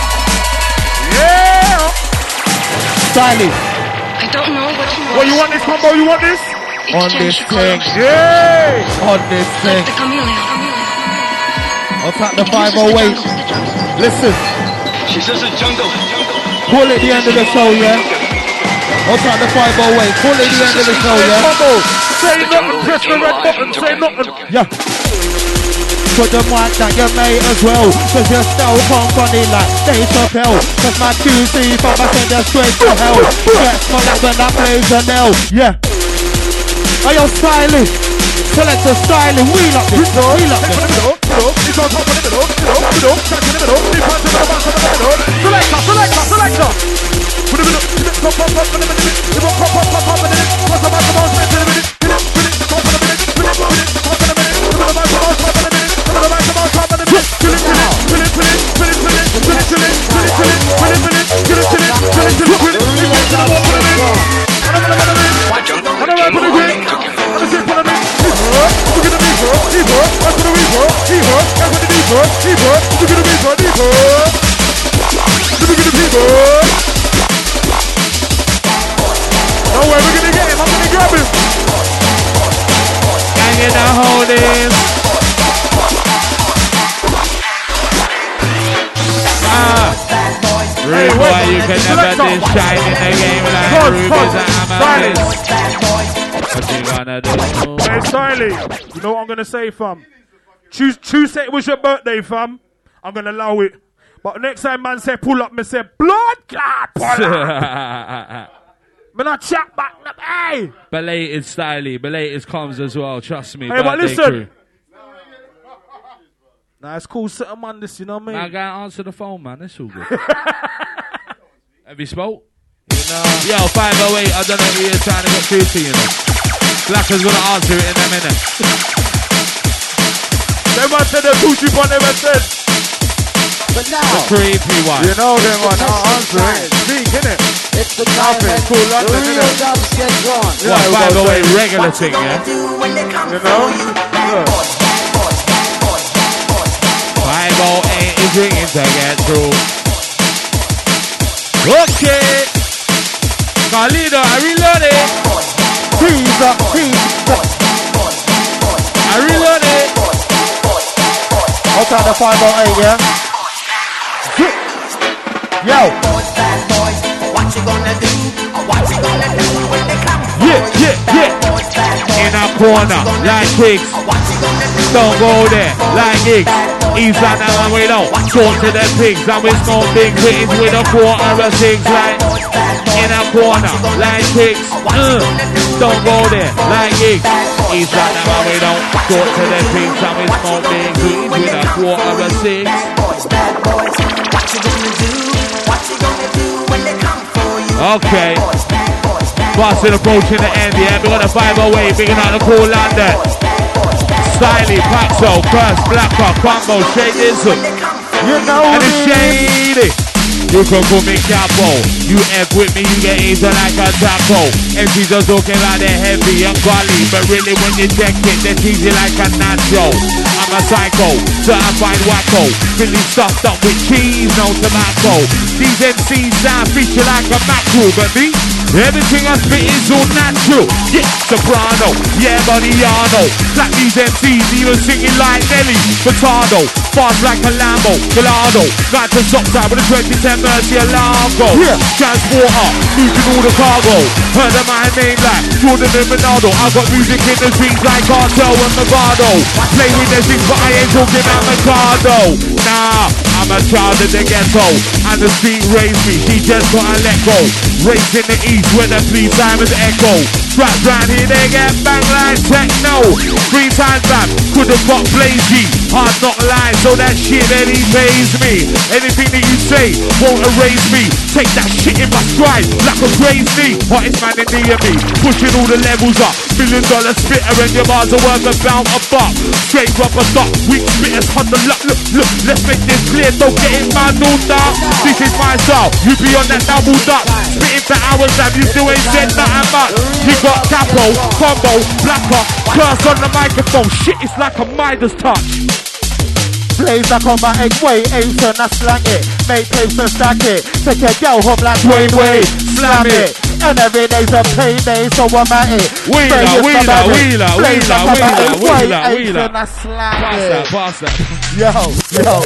Yeah. Siley. I don't know what's wrong. What, you want this combo? You want this? It On this changed thing. colors. Yeah. On this thing. Like the chameleon. I'll start the It uses 508. the jungle. Listen. She says it's jungle. Call it the end of the show, yeah? I'll start the 508. Call it the end of the show, yeah? Combo. Say nothing. Press the red button. Say nothing. Yeah. Put the mic that you made as well, cause you're still come funny like Dave Chappelle. Cause my QC from my send you straight to hell. Get small up when I plays a nail. Yeah. Are you styling? Select the styling, wheel up this, wheel up this. It's on top of the middle, check in the middle, deep punch in the back of the middle. Selector. Put the middle, pop in the minute, it will pop in the minute, what's the back of our in the minute, top of the minute, top of the minute, top of the back of our top of the minute, top of the back of our top of the minute, fill it. No way, we're gonna get him. I'm gonna grab him. Gang in the holdings. Rude boy, you can never shine in the game like rubies and amethyst. What you gonna do? Hey, Siley, you know what I'm gonna say, fam? Choose it was your birthday, fam. I'm gonna allow it. But next time man say pull up, me say blood clot. Pull up. Me not chat back. Hey. Belated Styly, belated comms as well. Trust me. Hey, but birthday listen. crew. Nah, it's cool. Set 'em on this, you know what I mean? I gotta answer the phone, man. It's all good. Have you spoke? Nah. Yo, 508, I don't know who you're trying to get through to, you know. Blacker's gonna answer it in a minute. Never said the Gucci one never said. But now, The creepy one. You know them one, I'll answer it. Speak, innit? it's the time Nothing. when Cool the London, real innit? jobs get drawn. What, 508 regular thing, yeah? You know? Look. 508 is ringing to get through. Okay. Carlito, I reload it. Tease up, tease up. I reload it. Outside the 508, yeah? Yo. Yeah. In a corner, like pigs. Don't go there, like gigs. Eastside now and we don't talk to the pigs. And we smoke big hittings with a quarter of six, like in a corner, like pigs. Don't go there, like gigs. Eastside now and we don't talk to the pigs. And we smoke big hittings with a quarter of six. Okay. Boston approaching the end, yeah. We got a 508, big out the cool London. Styly, Paxo, Curse, Blacker, Combo, Shade Ism. You know And it's shady. You can call me Capo. You F with me, you get eaten like a taco. MCs are talking like they're heavy and gully, but really when you check it, they're cheesy like a nacho. I'm a psycho, certified wacko. Really stuffed up with cheese, no tobacco. These MCs sound fishy like a mackerel, but me, everything I spit is all natural. Yeah, soprano, yeah, Bodiano. Like these MCs, even singing like Nelly Furtado. Fast like a Lambo, Gallardo. Got to stop time with a 2010 Mercy Largo. Yeah. Transporter, moving all the cargo. Heard of my name like Jordan and Ronaldo. I got music in the streets like Cartel and Magado. Play with the things, but I ain't talking about Mikado. Nah, I'm a child of the ghetto. And the street raised me, she just gotta let go. Raised in the east where the police sirens echo. Rap round here, they get bang like techno. 3 times back, could've got Blazy. Hard not lying, so that shit really pays me. Anything that you say won't erase me. Take that shit in my stride like a crazy. Hottest man in the me, pushing all the levels up. $1 million spitter and your bars are worth about $1. Straight rubber stock, weak spitters hunt the luck. Look, let's make this clear, don't get it muddled up. This is my style, you be on that double duck. Spitting for hours, damn, you still ain't said nothing much. You got Capo, Combo, Blacker, Curse on the microphone. Shit, it's like a Midas touch. Blaze like on my egg way, ace and I slang it. Make tapes and stack it. Take your girl home like way, slam it. And every day's a payday, so I'm at it. Wheeler. And I slang it. Pass that. Yo.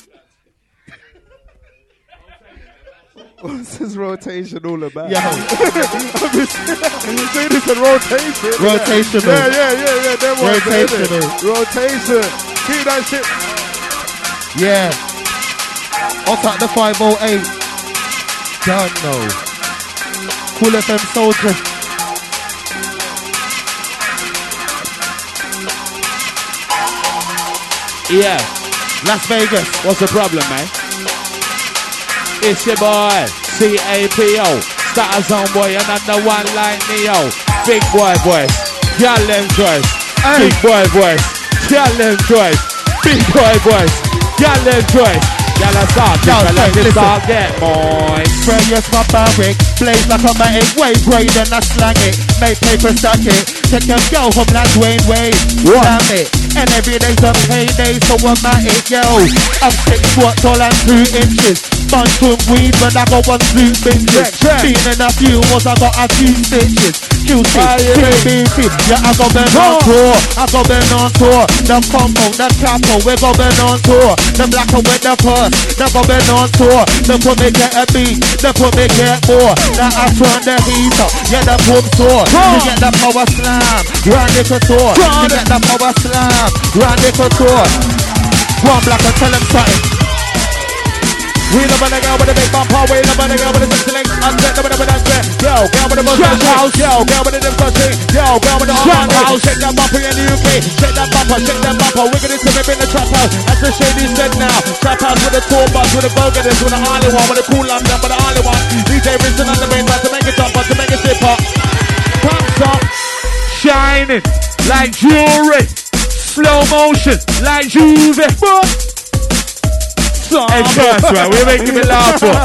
What's this rotation all about? Yo. I'm saying it's a rotation. Rotational. Yeah. Them ones, Rotational. Rotation. Keep that shit. Yeah. What's at the 508? Don't know. Cool FM Soldier. Yeah. Las Vegas. What's the problem, man? It's your boy, C-A-P-O. Starter Zone boy, another one like Neo. Big boy voice, y'all them choice. Big boy voice, y'all them choice. Big boy voice, y'all them choice. Y'all are start, like this start get boy. Sprayers my barrack, blaze like a matic, way great and I slang it. Make paper stack it, take your girl home like Wayne Wade. Damn it, and every day's a payday, so I'm at it, yo. I'm 6 foot tall and 2 inches. Bunch from weed when I got 1 2 binges. Been in a few was I got a few stitches. QC, TBC, yeah I got been on tour. I got been on tour. The combo, the capo, we got been on tour. The blacker with the purse, they got been on tour. They put me get a beat, they put me get more. Now I turn the heat up, yeah the boom tour. You get the power slam, run the couture. You get the power slam, run the couture. One blacker, tell him something. We love a nigga with a big bumper, we love a nigga with a sexy link. I'm set up with a dance. Yo, Yo, girl with the bus house. Yo, girl with the discotheque. Yo, girl with the house. Shake that bumper in the UK. Shake that bumper, shake that bumper. Wiggity to me in the trap house. As the Shady said now. Trap house with a tour bus, with a burger, this with the only one, with a cool lamp, but the only one. DJ Rinson on the main line to make it jump, to make it zip up. Pumps up. Shining like jewelry. Slow motion like Juve. Hey, first, right? We're making me laugh for.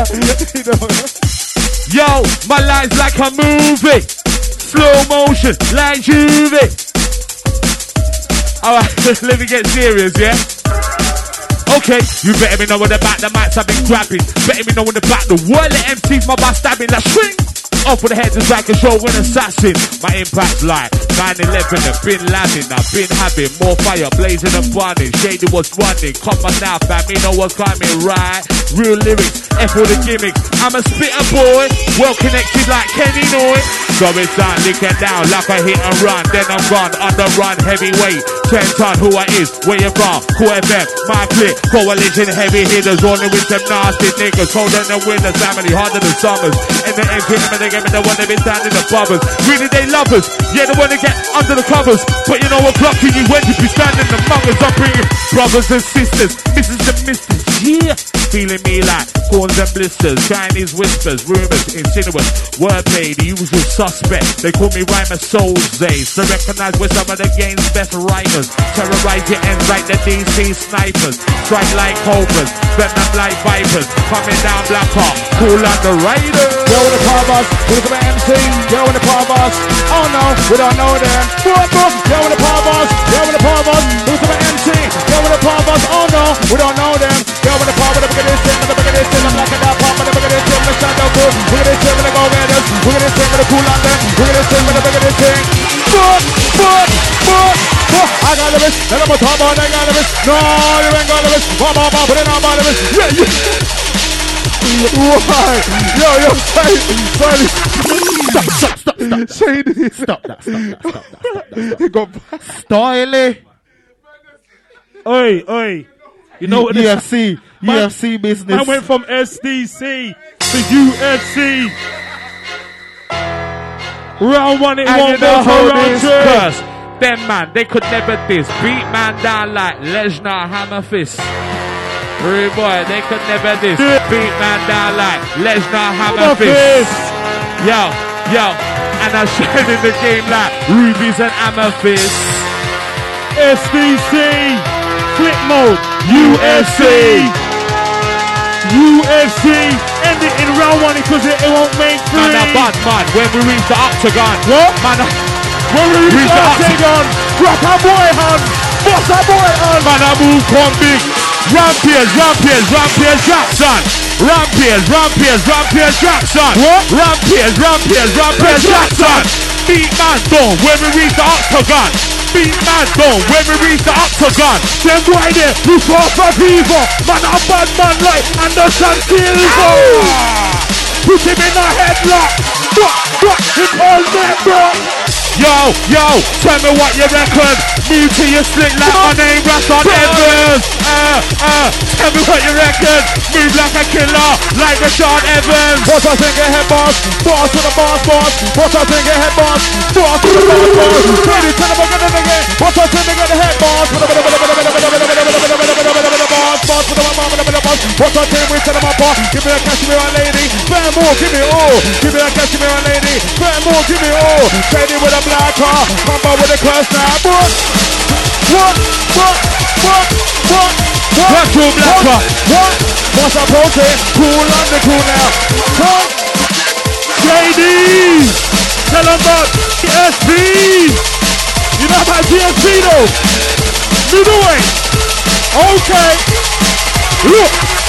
Yo, my line's like a movie. Slow motion like Juve. Alright, let me get serious, yeah? Okay, you better me know when the back the mics I've been grabbing. Better me know when the back the world of MC's my back stabbing. Like swing! Off with the head just like a show when assassin. My impact's like 9/11 and Bin Laden. I've been having more fire blazing and burning. Shady was running. Come on now, fam, me know what's coming, right? Real lyrics, F all the gimmicks. I'm a spitter boy, well connected like Kenny Noy. So it's down, lick it down like a hit and run. Then I'm gone, on the run, heavyweight. 10 ton, who I is, where you from? Cool FM, my click, coalition, heavy hitters. Only with them nasty niggas, holding the winners, family harder than summers. And the entertainment, they get me the one they been standing above us. Really they love us, yeah, the one they get under the covers. But you know what, clocking you when you be standing among us. I'm bringing brothers and sisters, misses and misters, yeah. Feeling me like corns and blisters, Chinese whispers, rumors, insinuous, wordplay, the usual suspect. They call me Rhymer Soulzays, to recognize we're some of the game's best writers. Terrorize your ends like the DC snipers, strike like cobras, venom like vipers, coming down Black Hawk, cool on the riders. Yo, with the power boss, who's the MC? Yo, with the power boss. Oh no, we don't know them. Yo, with the power boss. Yo, with the power boss, who's the MC? Yo, with the power boss. Oh no, we don't know them. Yo, with the power, with the bigger this thing, with the bigger this thing. I'm like a dog pop, with the bigger this thing, with the shadow good. Look at this thing, with the go-getters. Look at this thing, with the cool on them. Look at this thing, with the bigger this thing. I got the best. Let them talk about I got the best. No, you ain't got the best. Put it on by the best. Yeah. Why? Yo, stop. Shady. Stop that. You got styling. Oi. You know what UFC business. I went from SDC to UFC. Round one, it won't go to round two. Them man, they could never diss. Beat man down like Lesnar Hammer Fist. Rude boy, they could never diss. Beat man down like Lesnar Hammer Fist. Yo, and I shine in the game like rubies and amethyst. SDC, flip mode, UFC, end it in round one because it won't make three. Man, a bad man, when we reach the octagon. What? Man, when we reach the octagon, rock our boy on, boss our boy on. Man, I move come big. Rampage Jackson. Rampage Jackson. What? Rampage Jackson. Beat man down when we reach the octagon. Beat man down when we reach the octagon. Then why there? You fought for people. Man, a bad man like Anderson Silva. Put him in a headlock. What? It's all that, bro. Yo, tell me what you reckon. Move to your slick like my name, Rasson Evans. Tell me what you reckon. Move like a killer, like Rasson Evans. What I think ahead, boss. Boss to the boss. What I think ahead, boss. Boss to the boss. Ready to the bugger again. What I think ahead, boss. Boss to the boss. What I think we tell them apart. Give me a cashmere lady. Fair more, give me all. Give me a cashmere lady. Fair more, give me all. Shady with a black car, come on with a curse now. What? What's your black car? What? What's up, okay? Cool on the cool now. What? JD! Tell them about GSP! You know about GSP though? Middleweight! Okay! Look!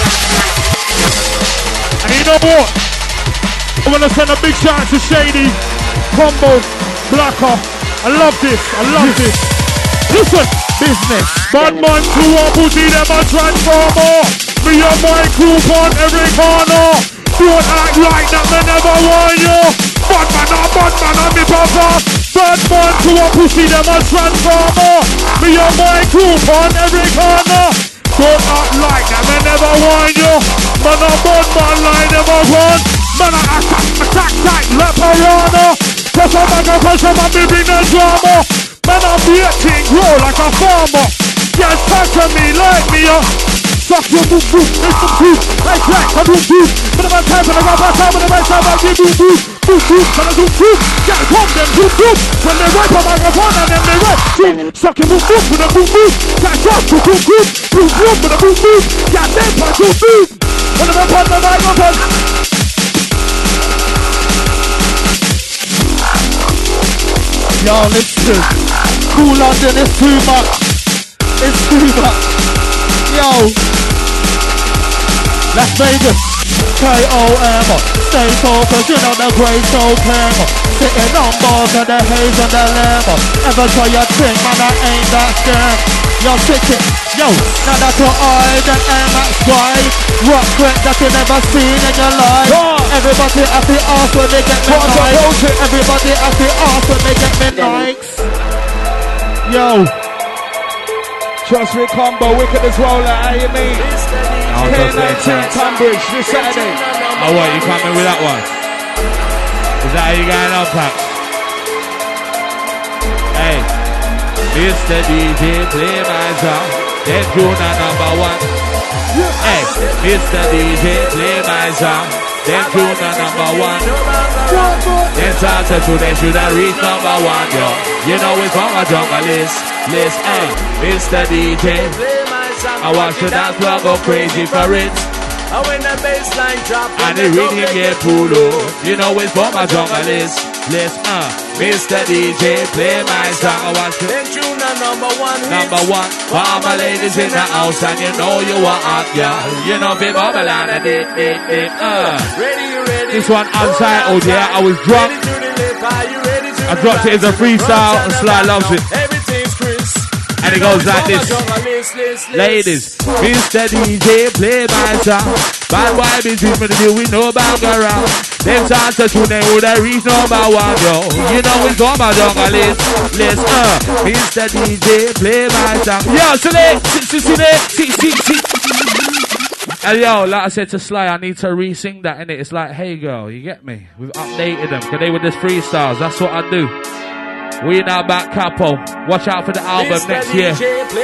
And you know what? I want to send a big shout out to Shady, Combo, Blacker. I love this. Listen, business. Bad man crew up, pussy them a transformer. Me and my crew on every corner. Don't act like that, me never warn you. Bad man, I'm me brother. Bad man crew up, pussy them a transformer. Me and my crew on every corner. Don't act like that, me never warn you. Man a bad man like never run. Man, I attack tight, Leporano. Pressure man, me bring the drama. Man, I'm beating, grow like a farmer. Yes, pressure me like me, suck your boom boom, make some boom. Like that, I do boom. But I'm time for the rubber time, but I'm time I give boom boom. Boom boom, but I do boom. Yeah, come them boom boom. When they rap on microphone and then they rap. Suck your boom boom with a boom boom. Catch up to boom boom. Boom boom with a boom boom. Yeah, then punch boom boom. When they rap on the microphone. Yo, listen. Cool London is too much. It's too much. Yo. Las Vegas. K-O-M. Stay focused, you know the grace so clear. Sitting on board of the haze and the lamb. Ever try your thing, man, I ain't that scared. Yo, sit it. Yo, now that's what I then aim at sky. Rock quick that you never seen in your life. Everybody at the arse when they get me likes. Everybody at the arse when they get me likes. Yo. Trust me, combo, wicked as well, like how you mean? K19 Tunbridge this Saturday. Oh, what, you coming with that one? Is that how you going on, Pax? Hey, Mr. DJ, play my song. Then tune number one. Hey, Mr. DJ, play my song. Then tune number one. Then start to tune, they should have reached number one, yo. You know it's on my jungle list. Hey, Mr. DJ, I watch the dance floor go crazy for it. And when the bassline drop and the rhythm get pull up, you know it's for my jungle list. Mr. DJ, play my song. I watch it. Then tune number one. Number one. For all my ladies in the house, and you know you are hot, girl. You know be bubble and a dip. Ready. This one untitled, yeah. I was drunk. I dropped it as a freestyle, and Sly loves it. And it goes like this. Ladies, Mr. DJ, play my song. Bad boy between me and you, we know bang around. Them songs to tune, they would have reached number one, yo. You know it's on my jungle list. Mr. DJ, play my song. Yo, see. And yo, like I said to Sly, I need to re-sing that, innit? It's like, hey girl, you get me? We've updated them, because they were just freestyles. That's what I do. We now back Capo. Watch out for the album next year.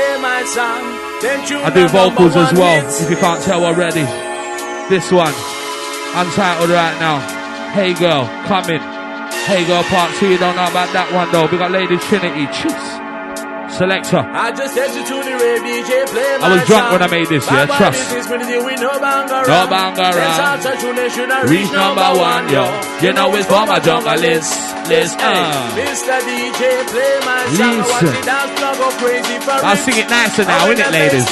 I do vocals as well, if you can't tell already. This one, untitled right now. Hey girl, coming. Hey girl, part 2, you don't know about that one though. We got Lady Trinity. Cheers. Selector. I just said you to the radio, DJ, play my I was drunk when I made this, yeah, trust. No banger around. Reach number one, yo. You know it's for my jungle list. Mr. DJ, play my song. Listen. I sing it nicer now, innit, ladies?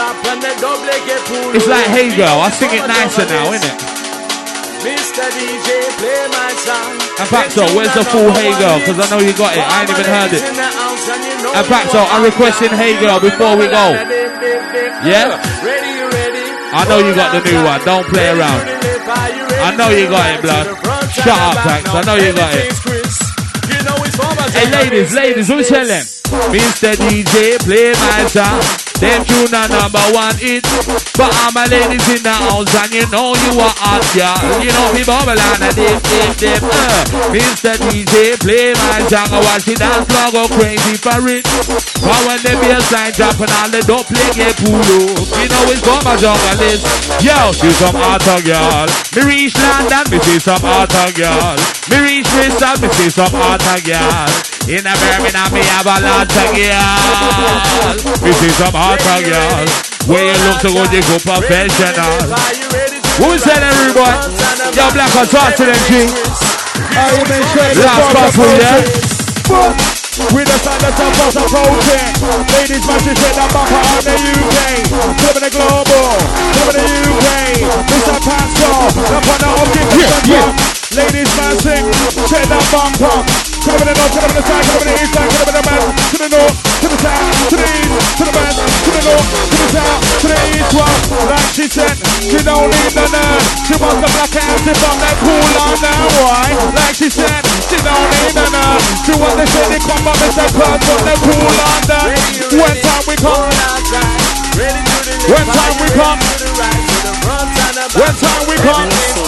It's like, hey girl, I sing it nicer now, innit? Mr. DJ, play my song. And Paxo, where's the full Hey Girl? Because I know you got it. I ain't even heard it. And Paxo, I'm requesting Hey Girl before we go. Yeah? I know you got the new one. Don't play around. I know you got it, blood. Shut up, Pax. I know you got it. Hey, ladies, who tell them? Mr. DJ, play my song. Them tune number one hit. But all my ladies in the house, and you know you are hot, yeah. You know me bubble and a dip. Mr. DJ, play my song. I watch it dance floor go crazy for it. But when the bassline drop and all the dope play get pull up, you know it's for my jungle list. Yo, see some hotter girl. Me reach London, me see some hotter girl. Me reach Bristol, me see some hotter girl. In a Birmingham, me have a lot of girl. Me see some hotter girl. Where you look so good, you go professional. Who's that, everybody? Yo, Black, I talk to them, G. Last couple, yeah? With the sound that's approaching. Ladies, matches with the bumper on the UK. Living the global, living the UK. Mr. Pascal, up on the object. Ladies, man, sing, check that bumper. Come over the north, come over the side, come over the east side, come over the man, to the north, to the south, to the east, to the man, to the north, to the south, to the east one. Like she said, she don't need the nerd. She wants the black ass if I'm that cool on now, why? Like she said, she don't need the nerd. She wants the shady come up and say, cause from the cool on that. When time we come, when time we come. One time we come.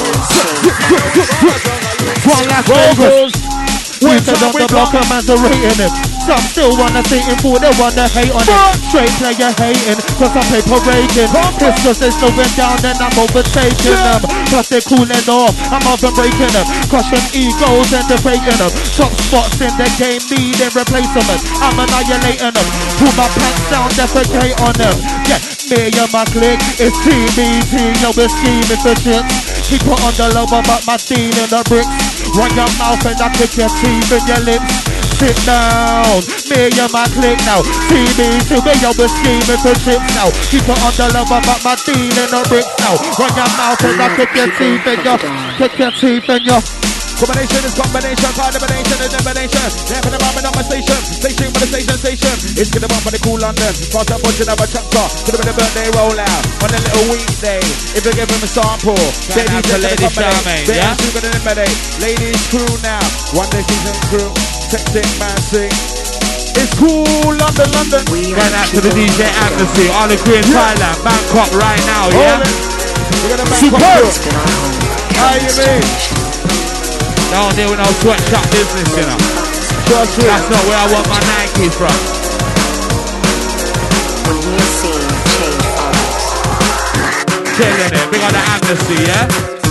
One Las Vegas. Winter on the block, a man's rating him. Some still wanna see him fool, they wanna hate on him. Straight player hating, cause I'm paper raking. It's just they slowing down, then I'm overtaking them. Plus they're cooling off, I'm over breaking them. Crushing egos and deflating them. Top spots in the game, needing replacement. I'm annihilating them. Pull my pants down, defecate on them. Yeah, me and my clique, it's TBT, yo, we're scheming for shit. Keep it on the low, but my deal in the bricks. Run your mouth and I kick your teeth in your lips. Sit down, me and my clique now. See me to me, yo, we're scheming for chips now. Keep it on the low, but my deal in the bricks now. Run your mouth and I kick your teeth in your, kick your teeth in your. Combination is combination, combination is combination. Never the moment on my station, station for the station. It's gonna bump on the cool London. Fast up punching up a chapter. Could have been a birthday rollout on a little weekday. If you give him a sample, ladies and Lady Charmaine, yeah. Ladies crew now, one day season crew, texting man sing. It's cool London, London. Going out to the DJ Amnesty, all the crew in Thailand, Bangkok right now, yeah. We're gonna Bangkok. How you mean? Don't deal with no sweatshop business, you know. That's not where I want my Nike from. Chilling it, big on the Amnesty, yeah?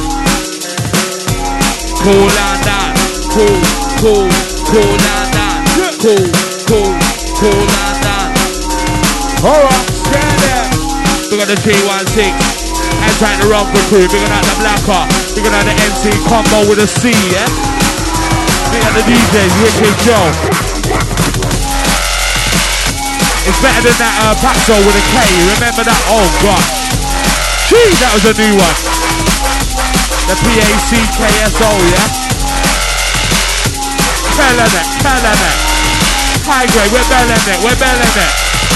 Cool and down, cool and down, cool and down. Alright, stand there. Big on the G16. And trying to run for crew, bigger than the Blacker, bigger than the MC combo with a C, yeah? Bigger than the DJs, Wicked Joe. It's better than that Paxo with a K, remember that? Oh god. Gee, that was a new one. The PACKSO, yeah? Belling it. High grade, we're belling it.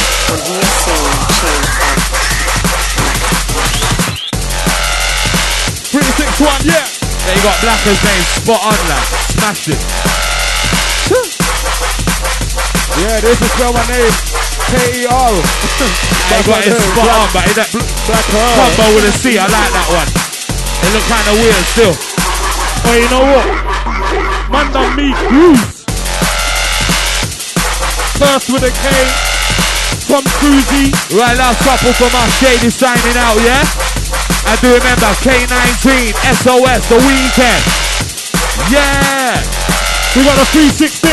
361, yeah. There you got Blacker's name, spot on that. Smashed it. Yeah, this is spell my name. K-E-R. They got it spot on, but that combo with a C, I like that one. It look kind of weird still. Oh, you know what? Man done me Cruise. First with a K from Cruzy. Right, last couple from us. Shady signing out, yeah? I do remember K19, SOS, The Weekend. Yeah! We got a 316.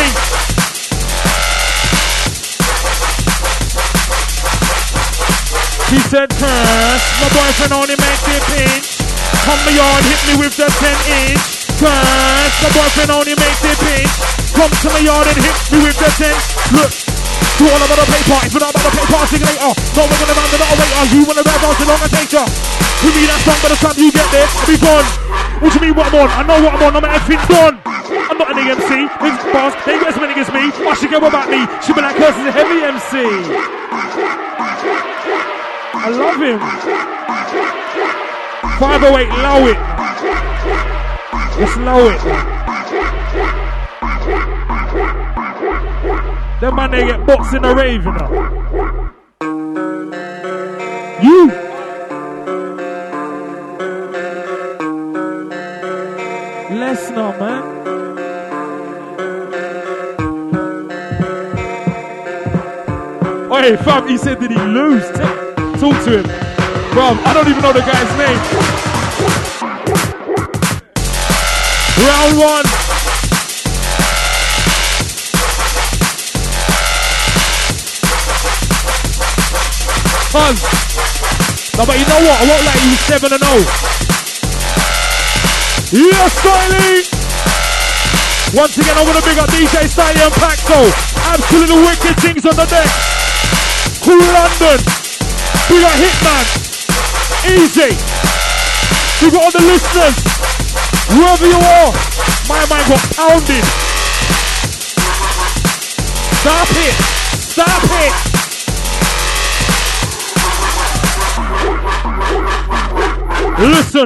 He said, curse, my boyfriend only makes it pinch. Come my yard, hit me with the 10-inch. Curse, my boyfriend only makes it pinch. Come to my yard and hit me with the 10. Look. You all about the paper, if you're not about the paper, sing later. No, we're gonna round the not waiter. You wanna rev out, so long and take ya. Give me that song, by the time you get there, I'll be gone. What do you mean what I'm on? I know what I'm on, I'm everything done. I'm not an EMC, it's boss, they get as many as me. Why she go about me? She be like, Curse is a heavy MC. I love him. 508, low it. Just low it. Them man, they get boxed in a rave, you know. You. Let's know, man. Oh, hey, fam, he said, did he lose? Talk to him. Bro, I don't even know the guy's name. Round one. No, but you know what? I won't let you 7-0. Yeah, Stylie! Once again, I want to big up DJ Stylie and Paxo. Absolutely wicked things on the deck. Cool London. We got Hitman. Easy. We got all the listeners. Wherever you are. My mind got pounded. Stop it. Stop it. Listen.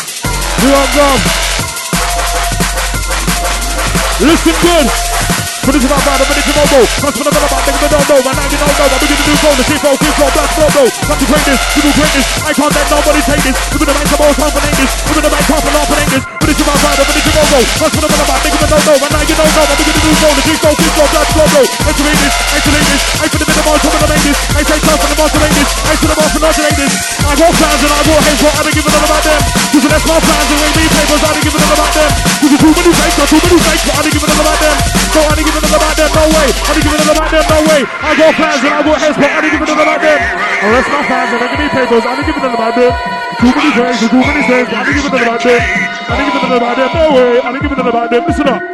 We are gone. Listen good. But this is not bad, I'm ready to mobile. That's what I'm about, nigga, don't know. Man, now you don't know. I'm beginning to do gold. The shit flow, kiss flow, black flow, blow. Come to greatness, to do greatness. I can't let nobody take this. We're gonna make some more time for English. We're gonna make time for laugh for English. But this is not bad, I'm ready to mobile. That's what I'm about, nigga, don't know. Man, now you don't know. I'm beginning to do gold. The shit flow, kiss flow, black flow, blow. Enter English, enter English. I for the bit of more time for the English. I say time for the master English. I to the more for not to English. I got fans and I got heads, but I don't give a damn about them. Cause that's my fans and they need papers, I don't give a damn about them. Cause there's too many fakes, but I don't give a damn about them. So I don't give a damn about them, no way. I don't give a damn about them, no way. I got fans and I got heads, but I don't give a damn about them. Oh, that's my fans and they need papers, I don't give a damn about them. Too many fakes, I don't give a damn about them. I don't give a damn about them, no way. I don't give a damn about them. Listen up.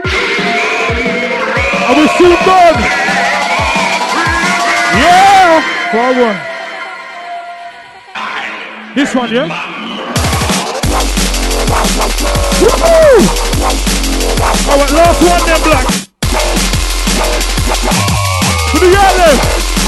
I will soon done. Yeah! Forward. This one, yeah? Woo-hoo! Alright, last one then, Black. To the yellow.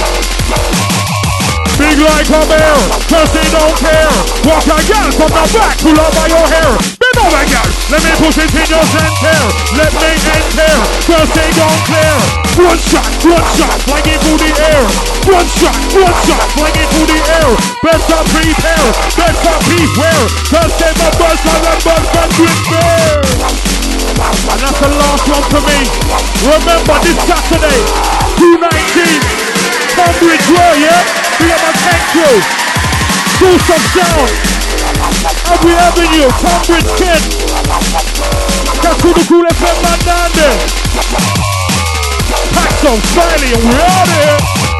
Big like a bear, cause they don't care. Walk a girl from the back, pull up by your hair. Bend over, girl, let me push it in your center. Let me enter, cause they don't care. One shot, flying into the air. One shot, flying into the air. Better prepare, better beware. Cause they my buzz on the buzz and with bear. And that's the last one for me. Remember this Saturday, 219. Tunbridge Road, yeah? We have a tank crew. Do some sound. Every avenue, Tunbridge Kent. That's who the cool FM man down there. Pack some styling, and we're out here.